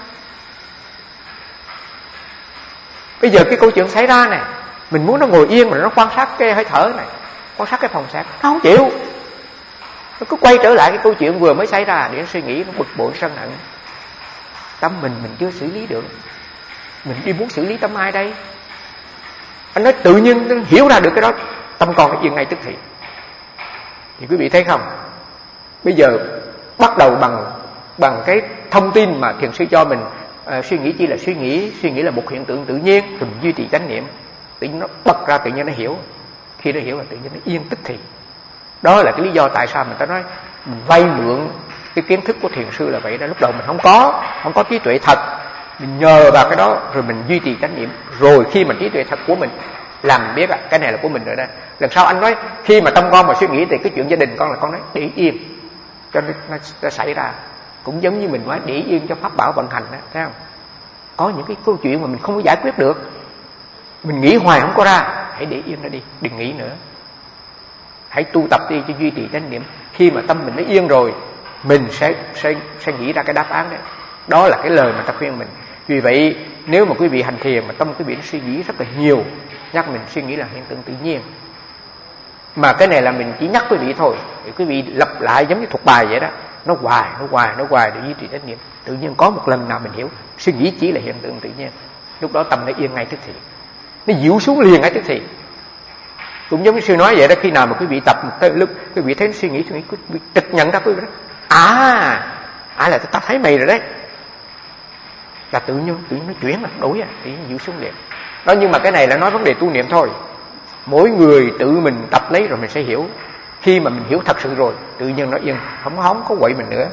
Bây giờ cái câu chuyện xảy ra này, mình muốn nó ngồi yên mà nó quan sát cái hơi thở này, quan sát cái phòng sát, nó không chịu, nó cứ quay trở lại cái câu chuyện vừa mới xảy ra để nó suy nghĩ, nó bực bội sân hận. Tâm mình mình chưa xử lý được, mình đi muốn xử lý tâm ai đây? Anh nói tự nhiên nó hiểu ra được cái đó, tâm con nó yên ngay tức thì. Thì quý vị thấy không, bây giờ bắt đầu bằng bằng cái thông tin mà thiền sư cho mình, uh, suy nghĩ chỉ là suy nghĩ, suy nghĩ là một hiện tượng tự nhiên, rồi mình duy trì chánh niệm, tự nhiên nó bật ra, tự nhiên nó hiểu. Khi nó hiểu là tự nhiên nó yên tức thì. Đó là cái lý do tại sao mình ta nói mình vay mượn cái kiến thức của thiền sư là vậy đó. Lúc đầu mình không có không có trí tuệ thật, mình nhờ vào cái đó rồi mình duy trì chánh niệm, rồi khi mà trí tuệ thật của mình làm biết à, cái này là của mình rồi đó. Lần sau anh nói khi mà tâm con mà suy nghĩ thì cái chuyện gia đình con là con nói để yên cho nó, nó, nó xảy ra. Cũng giống như mình nói để yên cho pháp bảo vận hành đó, thấy không? Có những cái câu chuyện mà mình không có giải quyết được, mình nghĩ hoài không có ra, hãy để yên nó đi, đừng nghĩ nữa. Hãy tu tập đi cho duy trì chánh niệm. Khi mà tâm mình nó yên rồi, mình sẽ sẽ sẽ nghĩ ra cái đáp án đấy. Đó là cái lời mà ta khuyên mình. Vì vậy nếu mà quý vị hành thiền mà tâm quý vị nó suy nghĩ rất là nhiều, nhắc mình suy nghĩ là hiện tượng tự nhiên. Mà cái này là mình chỉ nhắc quý vị thôi, để quý vị lặp lại giống như thuộc bài vậy đó. Nó hoài, nó hoài, nó hoài để duy trì chánh niệm. Tự nhiên có một lần nào mình hiểu suy nghĩ chỉ là hiện tượng tự nhiên, lúc đó tâm nó yên ngay tức thì, nó dịu xuống liền ngay tức thì. Cũng giống như sư nói vậy đó, khi nào mà quý vị tập một cái lúc quý vị thấy suy nghĩ suy nghĩ quý vị trực nhận ra quý vị đó, à à là ta thấy mày rồi đấy, là tự nhiên tự nhiên nó chuyển, là đổi à, tự nhiên dịu xuống liền đó. Nhưng mà cái này là nói vấn đề tu niệm thôi, mỗi người tự mình tập lấy rồi mình sẽ hiểu. Khi mà mình hiểu thật sự rồi, tự nhiên nó yên, không hóng có quậy mình nữa.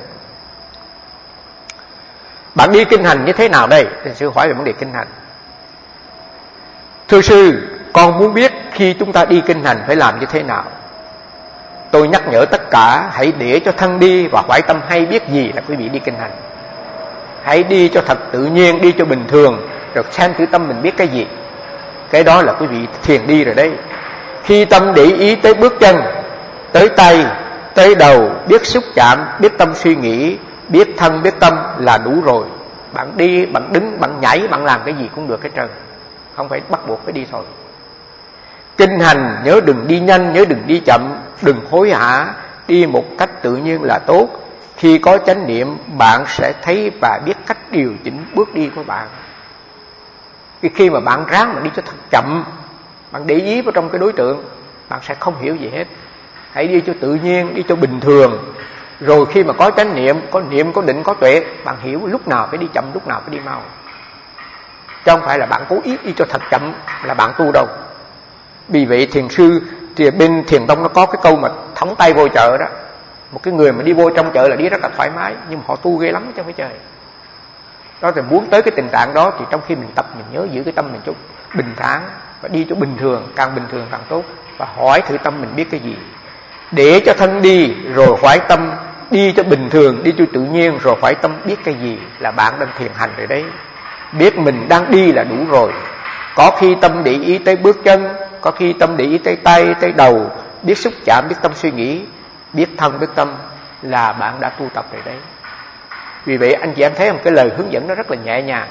Bạn đi kinh hành như thế nào đây? Thì sư hỏi về vấn đề kinh hành. Thưa sư, con muốn biết khi chúng ta đi kinh hành phải làm như thế nào. Tôi nhắc nhở tất cả hãy để cho thân đi và hỏi tâm hay biết gì là quý vị đi kinh hành. Hãy đi cho thật tự nhiên, đi cho bình thường, rồi xem thử tâm mình biết cái gì. Cái đó là quý vị thiền đi rồi đấy. Khi tâm để ý tới bước chân, tới tay, tới đầu, biết xúc chạm, biết tâm suy nghĩ, biết thân, biết tâm là đủ rồi. Bạn đi, bạn đứng, bạn nhảy, bạn làm cái gì cũng được hết trơn, không phải bắt buộc phải đi thôi. Kinh hành nhớ đừng đi nhanh, nhớ đừng đi chậm, đừng hối hả, đi một cách tự nhiên là tốt. Khi có chánh niệm, bạn sẽ thấy và biết cách điều chỉnh bước đi của bạn. Khi mà bạn ráng mà đi cho thật chậm, bạn để ý vào trong cái đối tượng, bạn sẽ không hiểu gì hết. Hãy đi cho tự nhiên, đi cho bình thường. Rồi khi mà có chánh niệm, có niệm, có định, có tuệ, bạn hiểu lúc nào phải đi chậm, lúc nào phải đi mau. Chứ không phải là bạn cố ý đi cho thật chậm là bạn tu đâu. Vì vậy thiền sư thì bên Thiền Tông nó có cái câu mà thõng tay vô chợ đó. Một cái người mà đi vô trong chợ là đi rất là thoải mái, nhưng mà họ tu ghê lắm chứ không phải chơi. Đó thì muốn tới cái tình trạng đó thì trong khi mình tập mình nhớ giữ cái tâm mình chút bình thản và đi cho bình thường, càng bình thường càng tốt. Và hỏi thử tâm mình biết cái gì. Để cho thân đi rồi hỏi tâm, đi cho bình thường, đi cho tự nhiên rồi hỏi tâm biết cái gì là bạn đang thiền hành rồi đấy. Biết mình đang đi là đủ rồi. Có khi tâm để ý tới bước chân, có khi tâm để ý tới tay, tới đầu, biết xúc chạm, biết tâm suy nghĩ, biết thân, biết tâm là bạn đã tu tập rồi đấy. Vì vậy anh chị em thấy một cái lời hướng dẫn nó rất là nhẹ nhàng,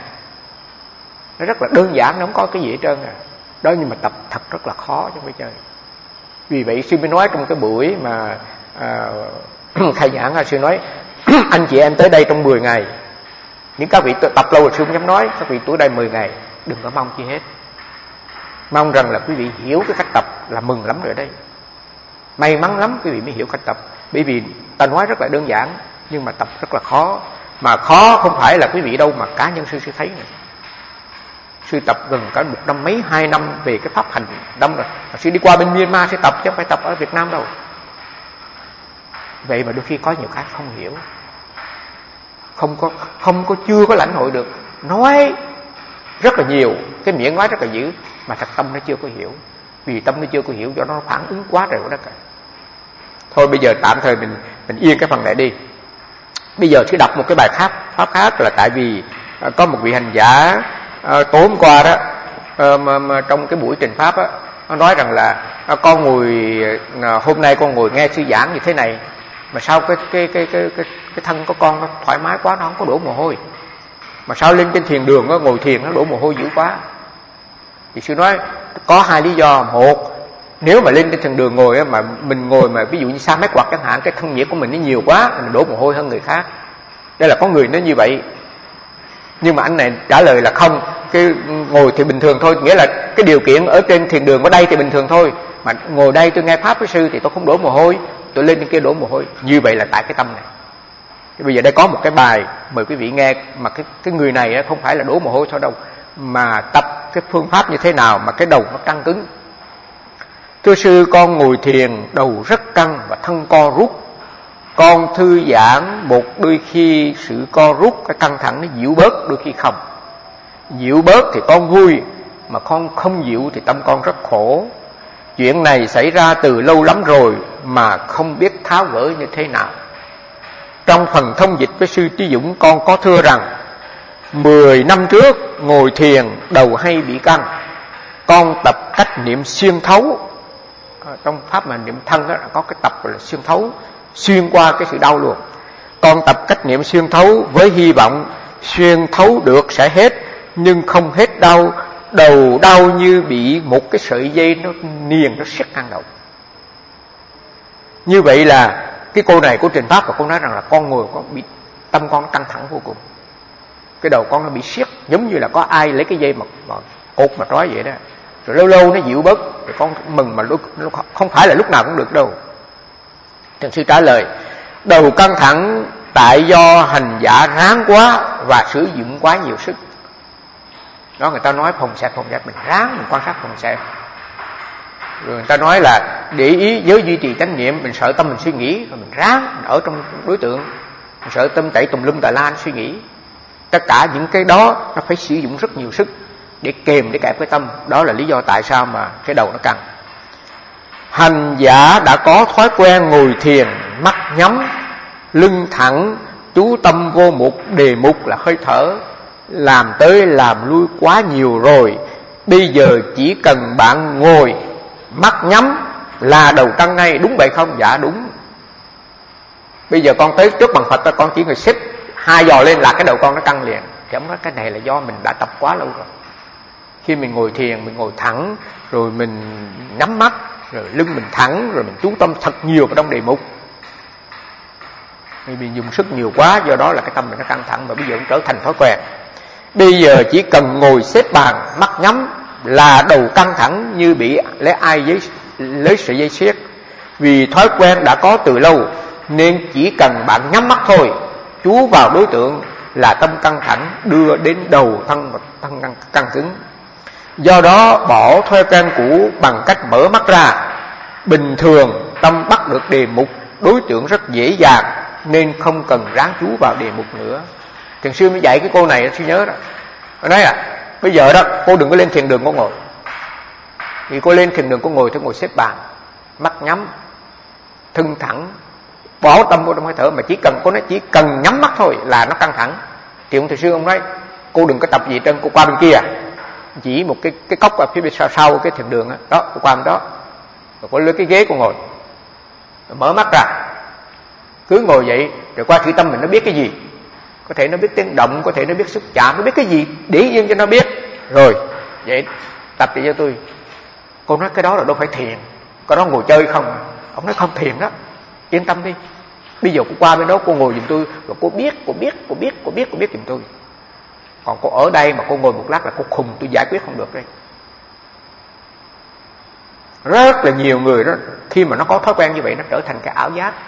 nó rất là đơn giản, nó không có cái gì hết trơn à. Đó, nhưng mà tập thật rất là khó chứ không phải chơi. Vì vậy sư mới nói trong cái buổi mà à, khai giảng là sư nói anh chị em tới đây trong mười ngày. Những các vị tập lâu rồi sư không dám nói, các vị tuổi đây mười ngày, đừng có mong chi hết. Mong rằng là quý vị hiểu cái cách tập là mừng lắm rồi đây. May mắn lắm quý vị mới hiểu cách tập. Bởi vì ta nói rất là đơn giản, nhưng mà tập rất là khó. Mà khó không phải là quý vị đâu, mà cá nhân sư sư thấy này. Sư tập gần cả một năm mấy, hai năm về cái pháp hành đông rồi. Sư đi qua bên Myanmar sư tập chứ không phải tập ở Việt Nam đâu. Vậy mà đôi khi có nhiều cái không hiểu, không có không có chưa có lãnh hội được. Nói rất là nhiều, cái miệng nói rất là dữ, mà thật tâm nó chưa có hiểu. Vì tâm nó chưa có hiểu, do nó phản ứng quá trời của đất cả. Thôi bây giờ tạm thời mình mình yên cái phần này đi. Bây giờ sư đọc một cái bài khác, pháp khác là tại vì uh, có một vị hành giả uh, tối hôm qua đó uh, mà, mà trong cái buổi trình pháp á, nó nói rằng là uh, con ngồi uh, hôm nay con ngồi nghe sư giảng như thế này, mà sao cái cái cái cái cái, cái thân của con nó thoải mái quá, nó không có đổ mồ hôi. Mà sao lên trên thiền đường đó, ngồi thiền nó đổ mồ hôi dữ quá. Thì sư nói có hai lý do. Một, nếu mà lên trên thiền đường ngồi mà mình ngồi mà ví dụ như sa mét quạt chẳng hạn, cái thân nhiệt của mình nó nhiều quá, mình đổ mồ hôi hơn người khác. Đây là có người nó như vậy. Nhưng mà anh này trả lời là không, cái ngồi thì bình thường thôi, nghĩa là cái điều kiện ở trên thiền đường ở đây thì bình thường thôi, mà ngồi đây tôi nghe pháp với sư thì tôi không đổ mồ hôi, tôi lên trên kia đổ mồ hôi. Như vậy là tại cái tâm này. Bây giờ đây có một cái bài mời quý vị nghe, mà cái cái người này không phải là đổ mồ hôi thôi đâu, mà tập cái phương pháp như thế nào mà cái đầu nó căng cứng. Thưa sư, con ngồi thiền đầu rất căng và thân co rút. Con thư giãn một đôi khi sự co rút, cái căng thẳng nó dịu bớt, đôi khi không. Dịu bớt thì con vui, mà con không dịu thì tâm con rất khổ. Chuyện này xảy ra từ lâu lắm rồi mà không biết tháo gỡ như thế nào. Trong phần thông dịch với sư Trí Dũng, con có thưa rằng mười năm trước ngồi thiền đầu hay bị căng, con tập cách niệm xuyên thấu. Trong pháp mà niệm thân đó, có cái tập là xuyên thấu, xuyên qua cái sự đau luôn. Con tập cách niệm xuyên thấu với hy vọng xuyên thấu được sẽ hết, nhưng không hết đau. Đầu đau như bị một cái sợi dây nó niền, nó siết ngang đầu. Như vậy là cái cô này, cô trình pháp, và cô nói rằng là con ngồi con bị tâm con nó căng thẳng vô cùng. Cái đầu con nó bị siết, giống như là có ai lấy cái dây mà, mà cột mà trói vậy đó. rồi lâu lâu nó dịu bớt, rồi con mừng, mà lúc, không phải là lúc nào cũng được đâu. Thiền sư trả lời: đầu căng thẳng tại do hành giả ráng quá và sử dụng quá nhiều sức. Đó, người ta nói phòng xẹp phòng xẹp, mình ráng mình quan sát phòng xẹp. Rồi người ta nói là để ý giới duy trì chánh niệm, mình sợ tâm mình suy nghĩ, rồi mình ráng mình ở trong đối tượng, mình sợ tâm chạy tùm lum tà la suy nghĩ. Tất cả những cái đó nó phải sử dụng rất nhiều sức để kềm, để kẹp cái tâm. Đó là lý do tại sao mà cái đầu nó căng. Hành giả đã có thói quen ngồi thiền, mắt nhắm, lưng thẳng, chú tâm vô một đề mục là hơi thở, làm tới làm lui quá nhiều rồi. Bây giờ chỉ cần bạn ngồi, mắt nhắm là đầu căng ngay. Đúng vậy không? Dạ đúng. Bây giờ con tới trước bằng Phật, con chỉ ngồi xếp hai giò lên là cái đầu con nó căng liền. Thì ông nói cái này là do mình đã tập quá lâu rồi. Khi mình ngồi thiền, mình ngồi thẳng, rồi mình nhắm mắt, rồi lưng mình thẳng, rồi mình chú tâm thật nhiều vào trong đề mục. Mình dùng sức nhiều quá, do đó là cái tâm mình nó căng thẳng, và bây giờ cũng trở thành thói quen. Bây giờ chỉ cần ngồi xếp bằng, mắt nhắm là đầu căng thẳng như bị lấy ai giấy, lấy sợi dây siết. Vì thói quen đã có từ lâu, nên chỉ cần bạn nhắm mắt thôi, chú vào đối tượng là tâm căng thẳng đưa đến đầu thân và thân căng, căng cứng. Do đó bỏ thói quen cũ bằng cách mở mắt ra. Bình thường tâm bắt được đề mục đối tượng rất dễ dàng, nên không cần ráng chú vào đề mục nữa. Thiền sư mới dạy cái cô này, sư nhớ đó. Cô nói à, bây giờ đó cô đừng có lên thiền đường cô ngồi. Vì cô lên thiền đường cô ngồi, tôi ngồi xếp bàn, mắt nhắm, thân thẳng, bỏ tâm vô trong hơi thở. Mà chỉ cần, cô nói chỉ cần nhắm mắt thôi là nó căng thẳng. Thì ông thiền sư ông nói cô đừng có tập gì trên, cô qua bên kia, chỉ một cái cái cốc ở phía bên sau, sau cái thiền đường đó, đó cô qua bên đó, rồi cô lấy cái ghế cô ngồi, rồi mở mắt ra, cứ ngồi vậy, rồi qua thử tâm mình nó biết cái gì. Có thể nó biết tiếng động, có thể nó biết xúc chạm, nó biết cái gì, để yên cho nó biết. Rồi vậy tập đi cho tôi. Cô nói cái đó là đâu phải thiền, cái đó ngồi chơi không. Ông nói không, thiền đó, yên tâm đi. Bây giờ cô qua bên đó cô ngồi giùm tôi, rồi cô biết, cô biết, cô biết, cô biết, cô biết giùm tôi. Còn cô ở đây mà cô ngồi một lát là cô khùng, tôi giải quyết không được đây. Rất là nhiều người đó, khi mà nó có thói quen như vậy, nó trở thành cái ảo giác.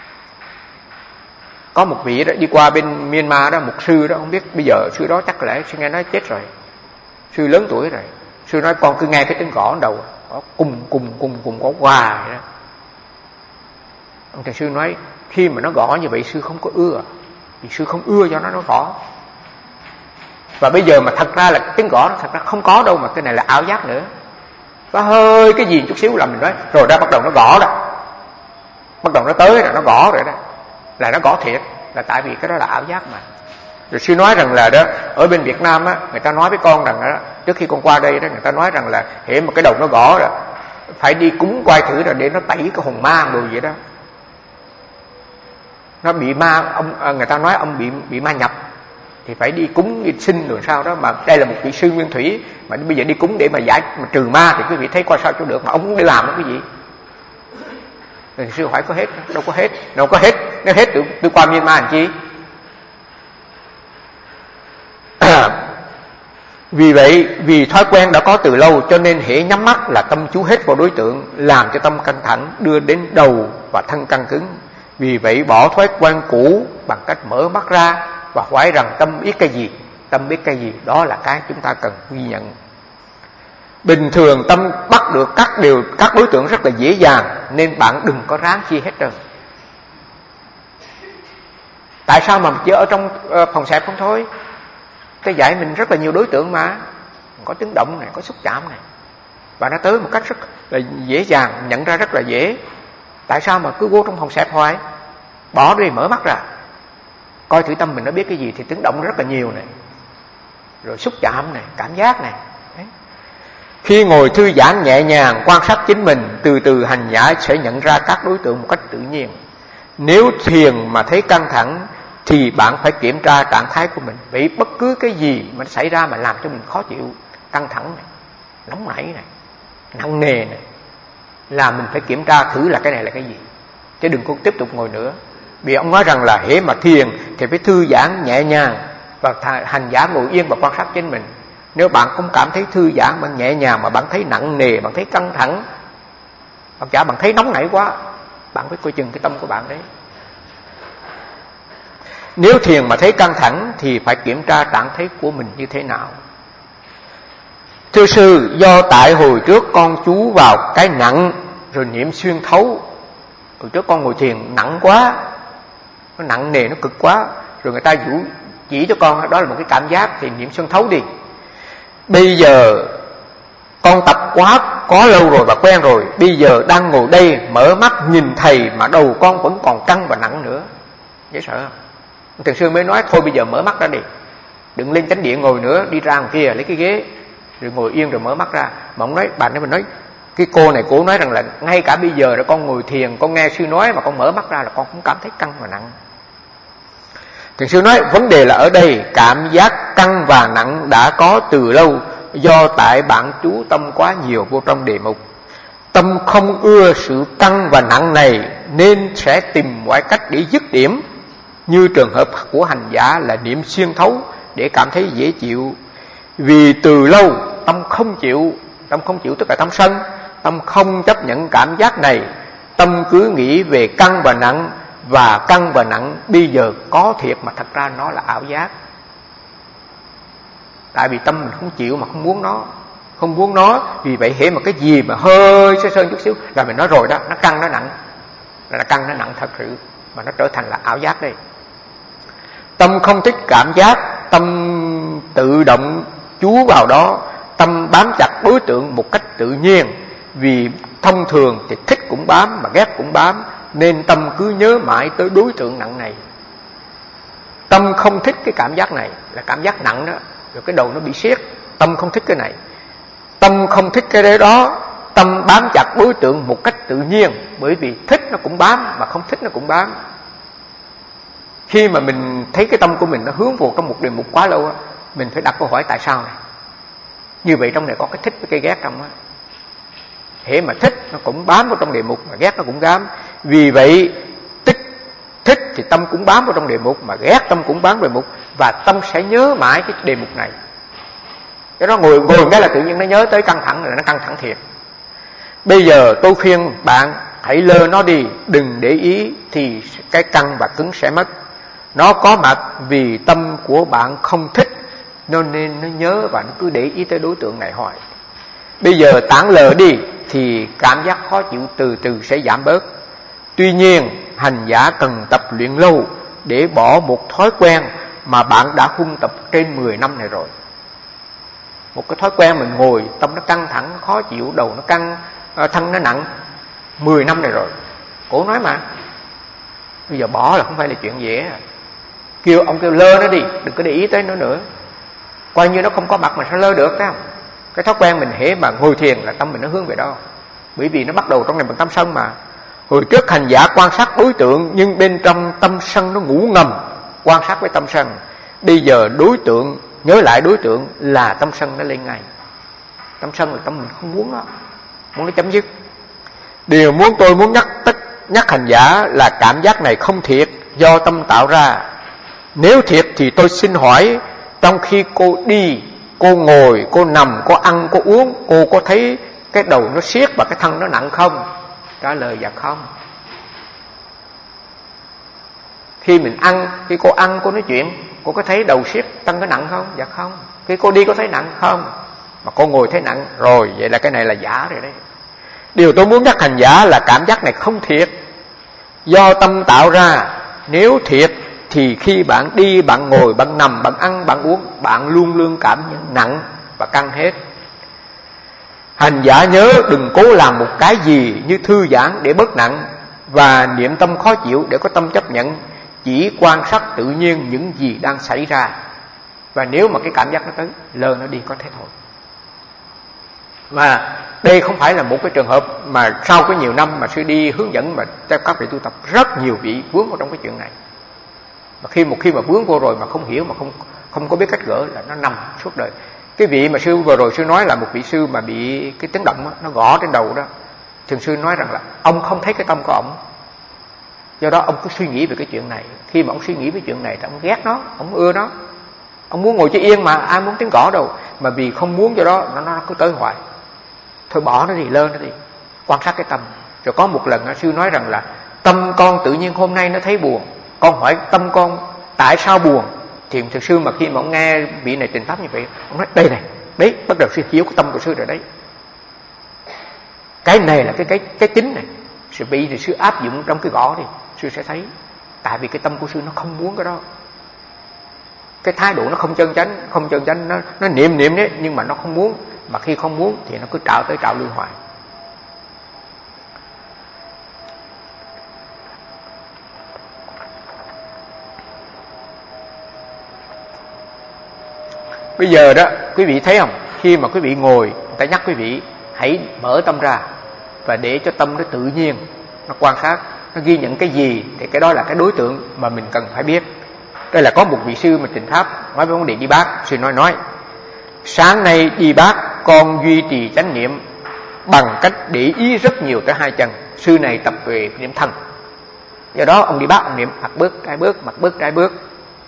Có một vị đó đi qua bên Myanmar đó, một sư đó, không biết bây giờ sư đó chắc là sư nghe nói chết rồi, sư lớn tuổi rồi. Sư nói con cứ nghe cái tiếng gõ đầu, cùng cùng cùng cùng gõ hoài vậy đó. Ông thầy sư nói khi mà nó gõ như vậy sư không có ưa, vì sư không ưa cho nó nó gõ. Và bây giờ mà thật ra là tiếng gõ thật ra không có đâu, mà cái này là ảo giác nữa. Có hơi cái gì chút xíu là mình nói rồi đã bắt đầu nó gõ đó, bắt đầu nó tới rồi, nó gõ rồi đó, là nó gõ thiệt, là tại vì cái đó là ảo giác mà. Rồi sư nói rằng là đó, ở bên Việt Nam á, người ta nói với con rằng đó, trước khi con qua đây đó, người ta nói rằng là hễ mà cái đầu nó gõ rồi phải đi cúng quay thử rồi để nó tẩy cái hồn ma đồ vậy đó. Nó bị ma, ông người ta nói ông bị bị ma nhập thì phải đi cúng đi xin rồi sao đó. Mà đây là một vị sư nguyên thủy mà bây giờ đi cúng để mà giải mà trừ ma thì quý vị thấy coi sao cho được, mà ông cũng đi làm đó quý vị. Rồi sư hỏi có hết đâu, có hết đâu, có hết. Nếu hết tôi, tôi qua Myanmar làm chi. Vì vậy, vì thói quen đã có từ lâu, cho nên hễ nhắm mắt là tâm chú hết vào đối tượng, làm cho tâm căng thẳng đưa đến đầu và thân căng cứng. Vì vậy bỏ thói quen cũ bằng cách mở mắt ra và hỏi rằng tâm biết cái gì. Tâm biết cái gì, đó là cái chúng ta cần ghi nhận. Bình thường tâm bắt được các điều các đối tượng rất là dễ dàng, nên bạn đừng có ráng chi hết trơn. Tại sao mà chỉ ở trong phòng xẹp không thôi? Cái dạy mình rất là nhiều đối tượng mà, có tiếng động này, có xúc chạm này, và nó tới một cách rất là dễ dàng, nhận ra rất là dễ. Tại sao mà cứ vô trong phòng xẹp hoài? Bỏ đi, mở mắt ra, coi thử tâm mình nó biết cái gì. Thì tiếng động rất là nhiều này, rồi xúc chạm này, cảm giác này. Đấy. Khi ngồi thư giãn nhẹ nhàng quan sát chính mình, từ từ hành giả sẽ nhận ra các đối tượng một cách tự nhiên. Nếu thiền mà thấy căng thẳng thì bạn phải kiểm tra trạng thái của mình. Vì bất cứ cái gì mà xảy ra mà làm cho mình khó chịu, căng thẳng này, nóng nảy này, nặng nề này, là mình phải kiểm tra thử là cái này là cái gì, chứ đừng có tiếp tục ngồi nữa. Vì ông nói rằng là hễ mà thiền thì phải thư giãn nhẹ nhàng, và hành giả ngồi yên và quan sát chính mình. Nếu bạn không cảm thấy thư giãn, bạn nhẹ nhàng, mà bạn thấy nặng nề, bạn thấy căng thẳng, hoặc giả bạn thấy nóng nảy quá, bạn phải coi chừng cái tâm của bạn đấy. Nếu thiền mà thấy căng thẳng thì phải kiểm tra trạng thái của mình như thế nào. Thưa sư, do tại hồi trước con chú vào cái nặng rồi niệm xuyên thấu. Hồi trước con ngồi thiền nặng quá, nó nặng nề, nó cực quá, rồi người ta dụ chỉ cho con đó là một cái cảm giác thì niệm xuyên thấu đi. Bây giờ con tập quá có lâu rồi và quen rồi, bây giờ đang ngồi đây mở mắt nhìn thầy mà đầu con vẫn còn căng và nặng nữa, dễ sợ không? Thiền sư mới nói thôi bây giờ mở mắt ra đi, đừng lên chánh điện ngồi nữa, đi ra ngoài kia lấy cái ghế rồi ngồi yên rồi mở mắt ra. Mà ông nói, bạn ấy mình nói cái cô này cô nói rằng là ngay cả bây giờ đó con ngồi thiền, con nghe sư nói mà con mở mắt ra là con cũng cảm thấy căng và nặng. Thiền sư nói vấn đề là ở đây cảm giác căng và nặng đã có từ lâu, do tại bạn chú tâm quá nhiều vô trong đề mục. Tâm không ưa sự căng và nặng này nên sẽ tìm mọi cách để dứt điểm, như trường hợp của hành giả là niệm xuyên thấu để cảm thấy dễ chịu. Vì từ lâu tâm không chịu, tâm không chịu tức là tâm sân, tâm không chấp nhận cảm giác này, tâm cứ nghĩ về căng và nặng, và căng và nặng bây giờ có thiệt mà thật ra nó là ảo giác. Tại vì tâm mình không chịu mà không muốn nó, không muốn nó, vì vậy hễ mà cái gì mà hơi sơ sơ chút xíu là mình nói rồi đó, nó căng nó nặng, là nó căng nó nặng thật sự, mà nó trở thành là ảo giác đây. Tâm không thích cảm giác, tâm tự động chú vào đó, tâm bám chặt đối tượng một cách tự nhiên. Vì thông thường thì thích cũng bám mà ghét cũng bám, nên tâm cứ nhớ mãi tới đối tượng nặng này. Tâm không thích cái cảm giác này, là cảm giác nặng đó, rồi cái đầu nó bị siết. Tâm không thích cái này, tâm không thích cái đấy đó, tâm bám chặt đối tượng một cách tự nhiên. Bởi vì thích nó cũng bám, mà không thích nó cũng bám. Khi mà mình thấy cái tâm của mình nó hướng vào trong một đề mục quá lâu á, mình phải đặt câu hỏi tại sao này. Như vậy trong này có cái thích với cái ghét trong á. Hễ mà thích nó cũng bám vào trong đề mục, mà ghét nó cũng bám. Vì vậy thích thích thì tâm cũng bám vào trong đề mục, mà ghét tâm cũng bám vào đề mục, và tâm sẽ nhớ mãi cái đề mục này. Cái đó ngồi ngồi cái là tự nhiên nó nhớ tới căng thẳng, là nó căng thẳng thiệt. Bây giờ tôi khuyên bạn hãy lơ nó đi, đừng để ý, thì cái căng và cứng sẽ mất. Nó có mặt vì tâm của bạn không thích, nên nó nhớ và nó cứ để ý tới đối tượng này hoài. Bây giờ tản lờ đi thì cảm giác khó chịu từ từ sẽ giảm bớt. Tuy nhiên hành giả cần tập luyện lâu để bỏ một thói quen mà bạn đã huân tập trên mười năm này rồi. Một cái thói quen mình ngồi tâm nó căng thẳng, khó chịu, đầu nó căng, thân nó nặng mười năm này rồi. Cổ nói mà bây giờ bỏ là không phải là chuyện dễ. Kêu ông kêu lơ nó đi, đừng có để ý tới nó nữa, coi như nó không có mặt mà sao lơ được, thấy không? Cái thói quen mình hễ mà ngồi thiền là tâm mình nó hướng về đó, bởi vì nó bắt đầu trong này bằng tâm sân mà. Hồi trước hành giả quan sát đối tượng, nhưng bên trong tâm sân nó ngủ ngầm, quan sát với tâm sân. Bây giờ đối tượng, nhớ lại đối tượng là tâm sân nó lên ngay. Tâm sân là tâm mình không muốn đó, muốn nó chấm dứt. Điều muốn tôi muốn nhắc tất nhắc hành giả là cảm giác này không thiệt, do tâm tạo ra. Nếu thiệt thì tôi xin hỏi, trong khi cô đi, cô ngồi, cô nằm, cô ăn, cô uống, cô có thấy cái đầu nó siết và cái thân nó nặng không? Trả lời dạ không. Khi mình ăn, khi cô ăn, cô nói chuyện, cô có thấy đầu siết, thân có nặng không? Dạ không. Khi cô đi có thấy nặng không? Mà cô ngồi thấy nặng rồi, vậy là cái này là giả rồi đấy. Điều tôi muốn nhắc hành giả là cảm giác này không thiệt, do tâm tạo ra. Nếu thiệt thì khi bạn đi, bạn ngồi, bạn nằm, bạn ăn, bạn uống, bạn luôn luôn cảm nhận nặng và căng hết. Hành giả nhớ đừng cố làm một cái gì như thư giãn để bớt nặng, và niệm tâm khó chịu để có tâm chấp nhận. Chỉ quan sát tự nhiên những gì đang xảy ra, và nếu mà cái cảm giác nó tới, lơ nó đi có thế thôi. Và đây không phải là một cái trường hợp mà sau cái nhiều năm mà sư đi hướng dẫn mà cho các vị tu tập, rất nhiều vị vướng vào trong cái chuyện này. Mà khi một khi mà vướng vô rồi mà không hiểu, mà không không có biết cách gỡ là nó nằm suốt đời. Cái vị mà sư vừa rồi sư nói là một vị sư mà bị cái tiếng động đó, nó gõ trên đầu đó. Thường sư nói rằng là ông không thấy cái tâm của ông, do đó ông cứ suy nghĩ về cái chuyện này. Khi mà ông suy nghĩ về chuyện này thì ông ghét nó, ông ưa nó, ông muốn ngồi cho yên mà ai muốn tiếng gõ đâu. mà vì không muốn cho đó nó, nó cứ tới hoài. Thôi bỏ nó đi, lơ nó đi, quan sát cái tâm. Rồi có một lần sư nói rằng là tâm con tự nhiên hôm nay nó thấy buồn, con hỏi tâm con tại sao buồn, thì thực sư mà khi mà ông nghe vị này trình pháp như vậy, ông nói đây này, đấy bắt đầu sư chiếu cái tâm của sư rồi đấy. Cái này là cái cái cái chính này. Sự bị thì sư áp dụng trong cái gõ đi, sư sẽ thấy. Tại vì cái tâm của sư nó không muốn cái đó. Cái thái độ nó không chân chánh, không chân chánh, nó nó niệm niệm đấy, nhưng mà nó không muốn. Mà khi không muốn thì nó cứ trạo tới trạo lui hoài. Bây giờ đó, quý vị thấy không? Khi mà quý vị ngồi, người ta nhắc quý vị hãy mở tâm ra và để cho tâm nó tự nhiên, nó quan sát, nó ghi nhận cái gì thì cái đó là cái đối tượng mà mình cần phải biết. Đây là có một vị sư mà trình pháp nói với vấn đề đi bác, sư nói nói sáng nay đi bác con duy trì chánh niệm bằng cách để ý rất nhiều tới hai chân. Sư này tập về niệm thân, do đó ông đi bác ông niệm mặt bước trái bước, mặt bước trái bước.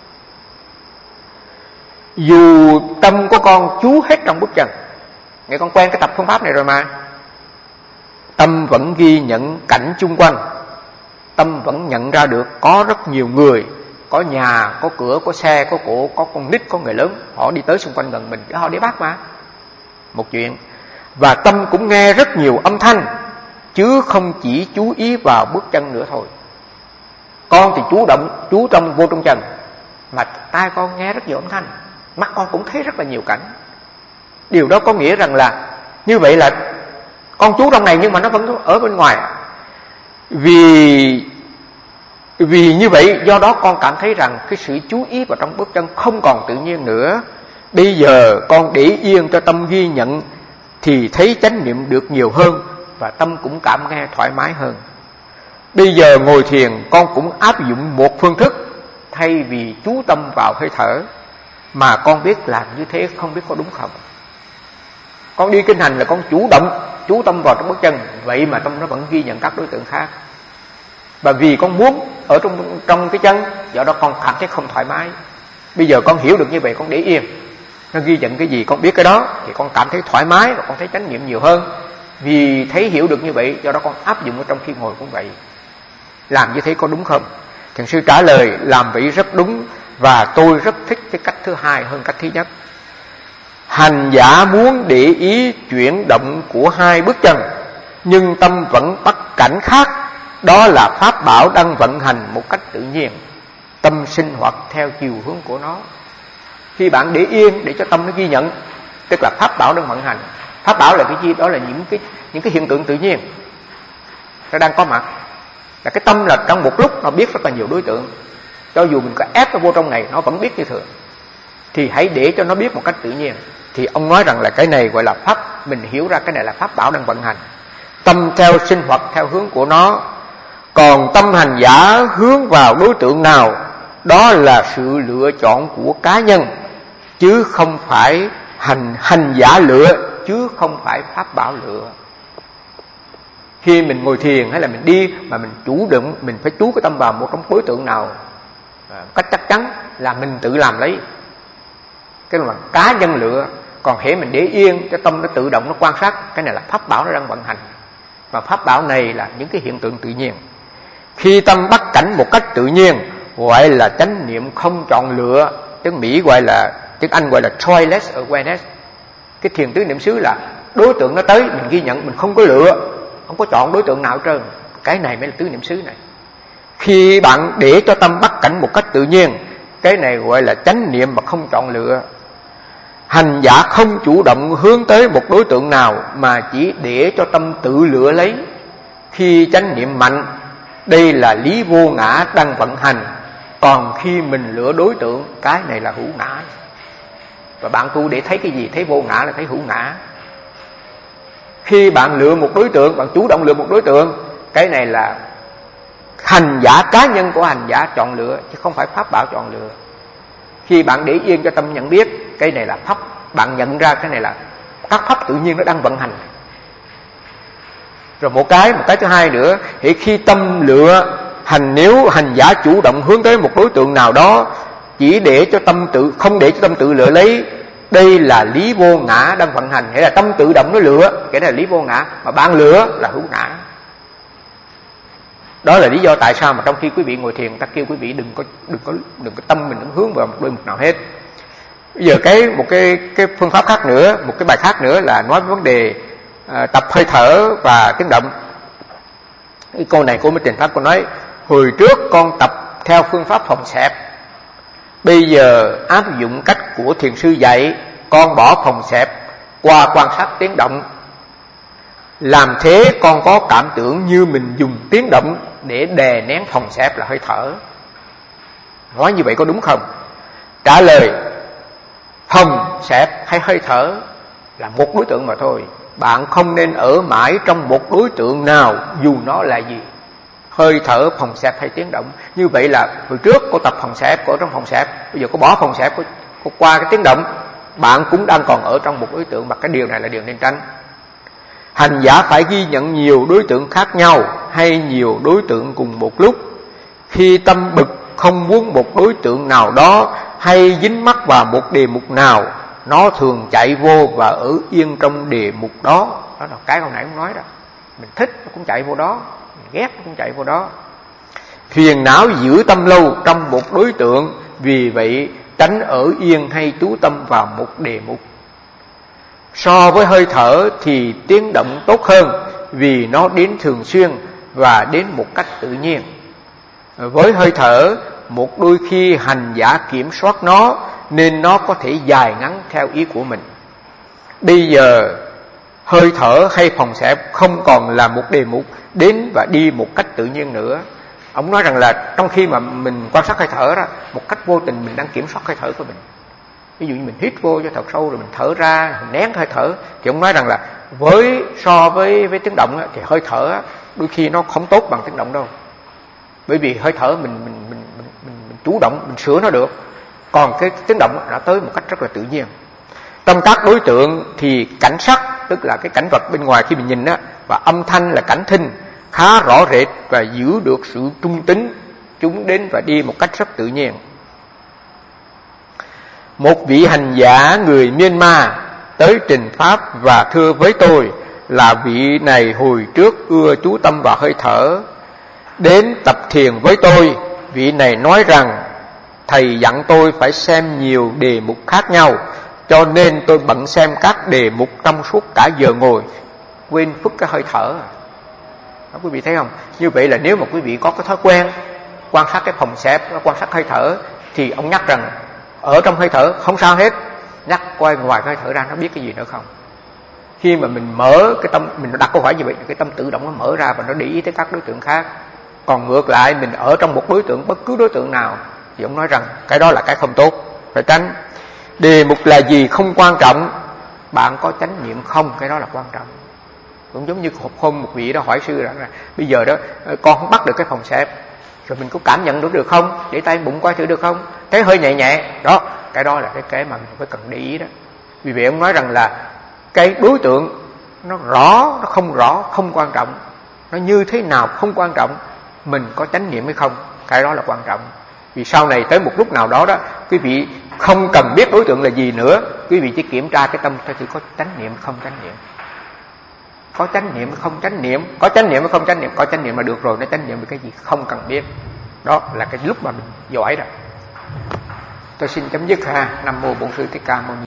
Dù tâm của con chú hết trong bước chân, nghe con quen cái tập phương pháp này rồi mà, tâm vẫn ghi nhận cảnh chung quanh. Tâm vẫn nhận ra được có rất nhiều người, có nhà, có cửa, có xe, có cổ, có con nít, có người lớn, họ đi tới xung quanh gần mình, họ để bác mà. Một chuyện. Và tâm cũng nghe rất nhiều âm thanh, chứ không chỉ chú ý vào bước chân nữa thôi. Con thì chú động, chú trong vô trong chân, mà tai con nghe rất nhiều âm thanh, mắt con cũng thấy rất là nhiều cảnh. Điều đó có nghĩa rằng là như vậy là con chú trong này nhưng mà nó vẫn ở bên ngoài. Vì vì như vậy, do đó con cảm thấy rằng cái sự chú ý vào trong bước chân không còn tự nhiên nữa. Bây giờ con để yên cho tâm ghi nhận thì thấy chánh niệm được nhiều hơn, và tâm cũng cảm nghe thoải mái hơn. Bây giờ ngồi thiền con cũng áp dụng một phương thức, thay vì chú tâm vào hơi thở, mà con biết làm như thế không biết có đúng không. Con đi kinh hành là con chủ động chú tâm vào trong bước chân, vậy mà tâm nó vẫn ghi nhận các đối tượng khác. Và vì con muốn ở trong trong cái chân, do đó con cảm thấy không thoải mái. Bây giờ con hiểu được như vậy, con để yên, nó ghi nhận cái gì con biết cái đó, thì con cảm thấy thoải mái và con thấy chánh niệm nhiều hơn. Vì thấy hiểu được như vậy, do đó con áp dụng ở trong khi ngồi cũng vậy. Làm như thế có đúng không? Thiền sư trả lời làm vậy rất đúng, và tôi rất thích cái cách thứ hai hơn cách thứ nhất. Hành giả muốn để ý chuyển động của hai bước chân, nhưng tâm vẫn bắt cảnh khác, đó là pháp bảo đang vận hành một cách tự nhiên. Tâm sinh hoạt theo chiều hướng của nó. Khi bạn để yên để cho tâm nó ghi nhận, tức là pháp bảo đang vận hành. Pháp bảo là cái gì? Đó là những cái những cái hiện tượng tự nhiên nó đang có mặt. Là cái tâm là trong một lúc nó biết rất là nhiều đối tượng, cho dù mình có ép nó vô trong này nó vẫn biết như thường. Thì hãy để cho nó biết một cách tự nhiên. Thì ông nói rằng là cái này gọi là pháp, mình hiểu ra cái này là pháp bảo đang vận hành. Tâm theo sinh hoạt theo hướng của nó. Còn tâm hành giả hướng vào đối tượng nào, đó là sự lựa chọn của cá nhân, chứ không phải hành hành giả lựa, chứ không phải pháp bảo lựa. Khi mình ngồi thiền hay là mình đi mà mình chủ động, mình phải chú cái tâm vào một trong đối tượng nào cách chắc chắn là mình tự làm lấy, cái là cá nhân lựa. Còn hễ mình để yên cho tâm nó tự động nó quan sát, cái này là pháp bảo nó đang vận hành. Và pháp bảo này là những cái hiện tượng tự nhiên. Khi tâm bắt cảnh một cách tự nhiên, gọi là chánh niệm không chọn lựa. Tiếng Mỹ gọi là, tiếng Anh gọi là choiceless awareness. Cái thiền tứ niệm xứ là đối tượng nó tới mình ghi nhận, mình không có lựa, không có chọn đối tượng nào hết trơn. Cái này mới là tứ niệm xứ này. Khi bạn để cho tâm bắt cảnh một cách tự nhiên, cái này gọi là chánh niệm mà không chọn lựa. Hành giả không chủ động hướng tới một đối tượng nào, mà chỉ để cho tâm tự lựa lấy. Khi chánh niệm mạnh, đây là lý vô ngã đang vận hành. Còn khi mình lựa đối tượng, cái này là hữu ngã. Và bạn tu để thấy cái gì? Thấy vô ngã là thấy hữu ngã. Khi bạn lựa một đối tượng, bạn chủ động lựa một đối tượng, cái này là hành giả cá nhân của hành giả chọn lựa, chứ không phải pháp bảo chọn lựa. Khi bạn để yên cho tâm nhận biết, cái này là pháp, bạn nhận ra cái này là các pháp tự nhiên nó đang vận hành. Rồi một cái, một cái thứ hai nữa, thì khi tâm lựa hành, nếu hành giả chủ động hướng tới một đối tượng nào đó, chỉ để cho tâm tự, không để cho tâm tự lựa lấy, Đây là lý vô ngã đang vận hành, nghĩa là tâm tự động nó lựa, cái đó là lý vô ngã, mà bạn lựa là hữu ngã. Đó là lý do tại sao mà trong khi quý vị ngồi thiền, ta kêu quý vị đừng có đừng có đừng có tâm mình đừng hướng vào một đôi mục nào hết. Bây giờ cái một cái cái phương pháp khác nữa, một cái bài khác nữa là nói về vấn đề à, tập hơi thở và tiếng động. Cái câu này cô mới Trình Pháp cô nói, hồi trước con tập theo phương pháp phòng xẹp, bây giờ áp dụng cách của thiền sư dạy, con bỏ phòng xẹp qua quan sát tiếng động. Làm thế con có cảm tưởng như mình dùng tiếng động để đè nén phòng xẹp là hơi thở. Nói như vậy có đúng không? Trả lời, phòng xẹp hay hơi thở là một đối tượng mà thôi. Bạn không nên ở mãi trong một đối tượng nào, dù nó là gì, hơi thở, phòng xẹp hay tiếng động. Như vậy là hồi trước cô tập phòng xẹp, cô ở trong phòng xẹp, bây giờ cô bỏ phòng xẹp, cô, cô qua cái tiếng động, bạn cũng đang còn ở trong một đối tượng, mà cái điều này là điều nên tránh. Hành giả phải ghi nhận nhiều đối tượng khác nhau hay nhiều đối tượng cùng một lúc. Khi tâm bực không muốn một đối tượng nào đó hay dính mắc vào một đề mục nào, nó thường chạy vô và ở yên trong đề mục đó. Đó là cái hôm nãy cũng nói đó. Mình thích nó cũng chạy vô đó, mình ghét nó cũng chạy vô đó. Phiền não giữ tâm lâu trong một đối tượng, vì vậy tránh ở yên hay chú tâm vào một đề mục. So với hơi thở thì tiếng động tốt hơn, vì nó đến thường xuyên và đến một cách tự nhiên. Với hơi thở, một đôi khi hành giả kiểm soát nó, nên nó có thể dài ngắn theo ý của mình. Bây giờ hơi thở hay phòng xẹp không còn là một đề mục đến và đi một cách tự nhiên nữa. Ông nói rằng là trong khi mà mình quan sát hơi thở đó, một cách vô tình mình đang kiểm soát hơi thở của mình. Ví dụ như mình hít vô cho thật sâu rồi mình thở ra, mình nén hơi thở. Thì ông nói rằng là với so với với tiếng động thì hơi thở đôi khi nó không tốt bằng tiếng động đâu. Bởi vì hơi thở mình mình mình mình, mình, mình chủ động, mình sửa nó được. Còn cái tiếng động đã tới một cách rất là tự nhiên. Trong các đối tượng thì cảnh sắc, tức là cái cảnh vật bên ngoài khi mình nhìn á, và âm thanh là cảnh thinh khá rõ rệt và giữ được sự trung tính, chúng đến và đi một cách rất tự nhiên. Một vị hành giả người Myanmar tới Trình Pháp và thưa với tôi là vị này hồi trước ưa chú tâm vào hơi thở. Đến tập thiền với tôi, vị này nói rằng thầy dặn tôi phải xem nhiều đề mục khác nhau, cho nên tôi bận xem các đề mục trong suốt cả giờ ngồi, quên phức cái hơi thở. Đó, quý vị thấy không? Như vậy là nếu mà quý vị có cái thói quen quan sát cái phòng xẹp, quan sát hơi thở, thì ông nhắc rằng ở trong hơi thở không sao hết, nhắc coi ngoài cái hơi thở ra nó biết cái gì nữa không. Khi mà mình mở cái tâm, mình đặt câu hỏi như vậy, cái tâm tự động nó mở ra và nó để ý tới các đối tượng khác. Còn ngược lại mình ở trong một đối tượng, bất cứ đối tượng nào, thì ông nói rằng cái đó là cái không tốt, phải tránh. Đề mục là gì không quan trọng, bạn có chánh niệm không, cái đó là quan trọng. Cũng giống như hôm một vị đó hỏi sư rằng là bây giờ đó con không bắt được cái phòng xẹp, rồi mình có cảm nhận được được không, để tay bụng coi thử được không, thấy hơi nhẹ nhẹ đó, cái đó là cái cái mà mình phải cần để ý đó. Vì vậy ông nói rằng là cái đối tượng nó rõ, nó không rõ không quan trọng, nó như thế nào không quan trọng, mình có chánh niệm hay không, cái đó là quan trọng. Vì sau này tới một lúc nào đó đó, quý vị không cần biết đối tượng là gì nữa, quý vị chỉ kiểm tra cái tâm thôi, chỉ có chánh niệm không chánh niệm, có chánh niệm không chánh niệm, có chánh niệm hay không chánh niệm, có chánh niệm là được rồi, nó chánh niệm về cái gì không cần biết. Đó là cái lúc mà mình giỏi rồi. Tôi xin chấm dứt ha. Nam mô Bổn Sư Thích Ca Mâu Ni.